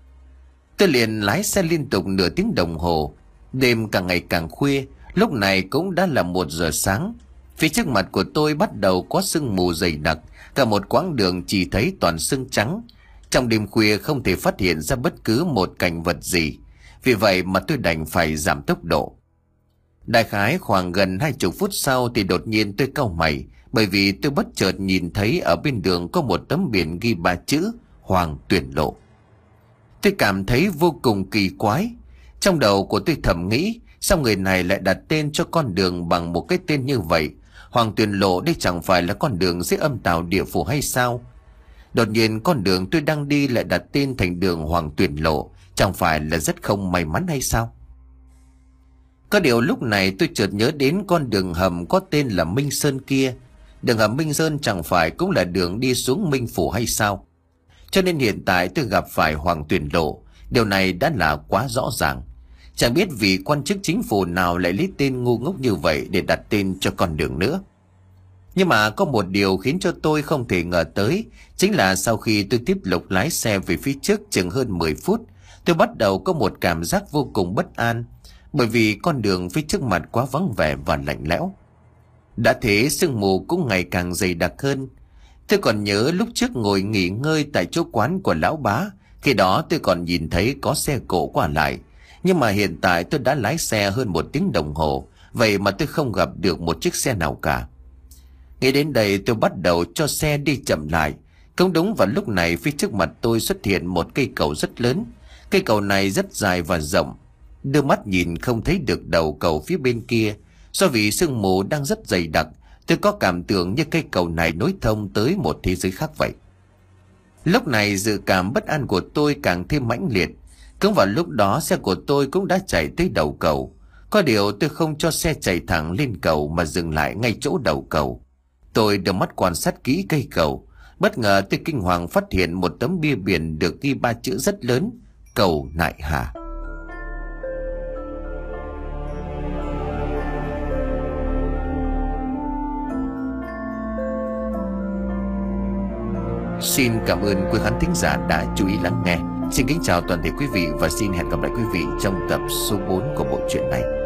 Tôi liền lái xe liên tục nửa tiếng đồng hồ. Đêm càng ngày càng khuya, lúc này cũng đã là một giờ sáng. Phía trước mặt của tôi bắt đầu có sương mù dày đặc, cả một quãng đường chỉ thấy toàn sương trắng. Trong đêm khuya không thể phát hiện ra bất cứ một cảnh vật gì, vì vậy mà tôi đành phải giảm tốc độ. Đại khái khoảng gần hai chục phút sau thì đột nhiên tôi cau mày, bởi vì tôi bất chợt nhìn thấy ở bên đường có một tấm biển ghi ba chữ Hoàng Tuyển Lộ. Tôi cảm thấy vô cùng kỳ quái. Trong đầu của tôi thầm nghĩ, sao người này lại đặt tên cho con đường bằng một cái tên như vậy? Hoàng Tuyển Lộ đây chẳng phải là con đường dưới âm tào địa phủ hay sao? Đột nhiên con đường tôi đang đi lại đặt tên thành đường Hoàng Tuyển Lộ, chẳng phải là rất không may mắn hay sao? Có điều lúc này tôi chợt nhớ đến con đường hầm có tên là Minh Sơn kia. Đường hầm Minh Sơn chẳng phải cũng là đường đi xuống Minh Phủ hay sao? Cho nên hiện tại tôi gặp phải Hoàng Tuyển Lộ, điều này đã là quá rõ ràng. Chẳng biết vì quan chức chính phủ nào lại lấy tên ngu ngốc như vậy để đặt tên cho con đường nữa. Nhưng mà có một điều khiến cho tôi không thể ngờ tới, chính là sau khi tôi tiếp tục lái xe về phía trước chừng hơn mười phút, tôi bắt đầu có một cảm giác vô cùng bất an, bởi vì con đường phía trước mặt quá vắng vẻ và lạnh lẽo. Đã thế sương mù cũng ngày càng dày đặc hơn. Tôi còn nhớ lúc trước ngồi nghỉ ngơi tại chỗ quán của lão bá, khi đó tôi còn nhìn thấy có xe cộ qua lại. Nhưng mà hiện tại tôi đã lái xe hơn một tiếng đồng hồ, vậy mà tôi không gặp được một chiếc xe nào cả. Nghĩ đến đây tôi bắt đầu cho xe đi chậm lại. Không đúng vào lúc này phía trước mặt tôi xuất hiện một cây cầu rất lớn. Cây cầu này rất dài và rộng. Đưa mắt nhìn không thấy được đầu cầu phía bên kia. Do vì sương mù đang rất dày đặc, tôi có cảm tưởng như cây cầu này nối thông tới một thế giới khác vậy. Lúc này dự cảm bất an của tôi càng thêm mãnh liệt. Cũng vào lúc đó xe của tôi cũng đã chạy tới đầu cầu. Có điều tôi không cho xe chạy thẳng lên cầu mà dừng lại ngay chỗ đầu cầu. Tôi đưa mắt quan sát kỹ cây cầu. Bất ngờ tôi kinh hoàng phát hiện một tấm bia biển được ghi ba chữ rất lớn: cầu Nại Hà. Xin cảm ơn quý khán thính giả đã chú ý lắng nghe. Xin kính chào toàn thể quý vị và xin hẹn gặp lại quý vị trong tập số bốn của bộ truyện này.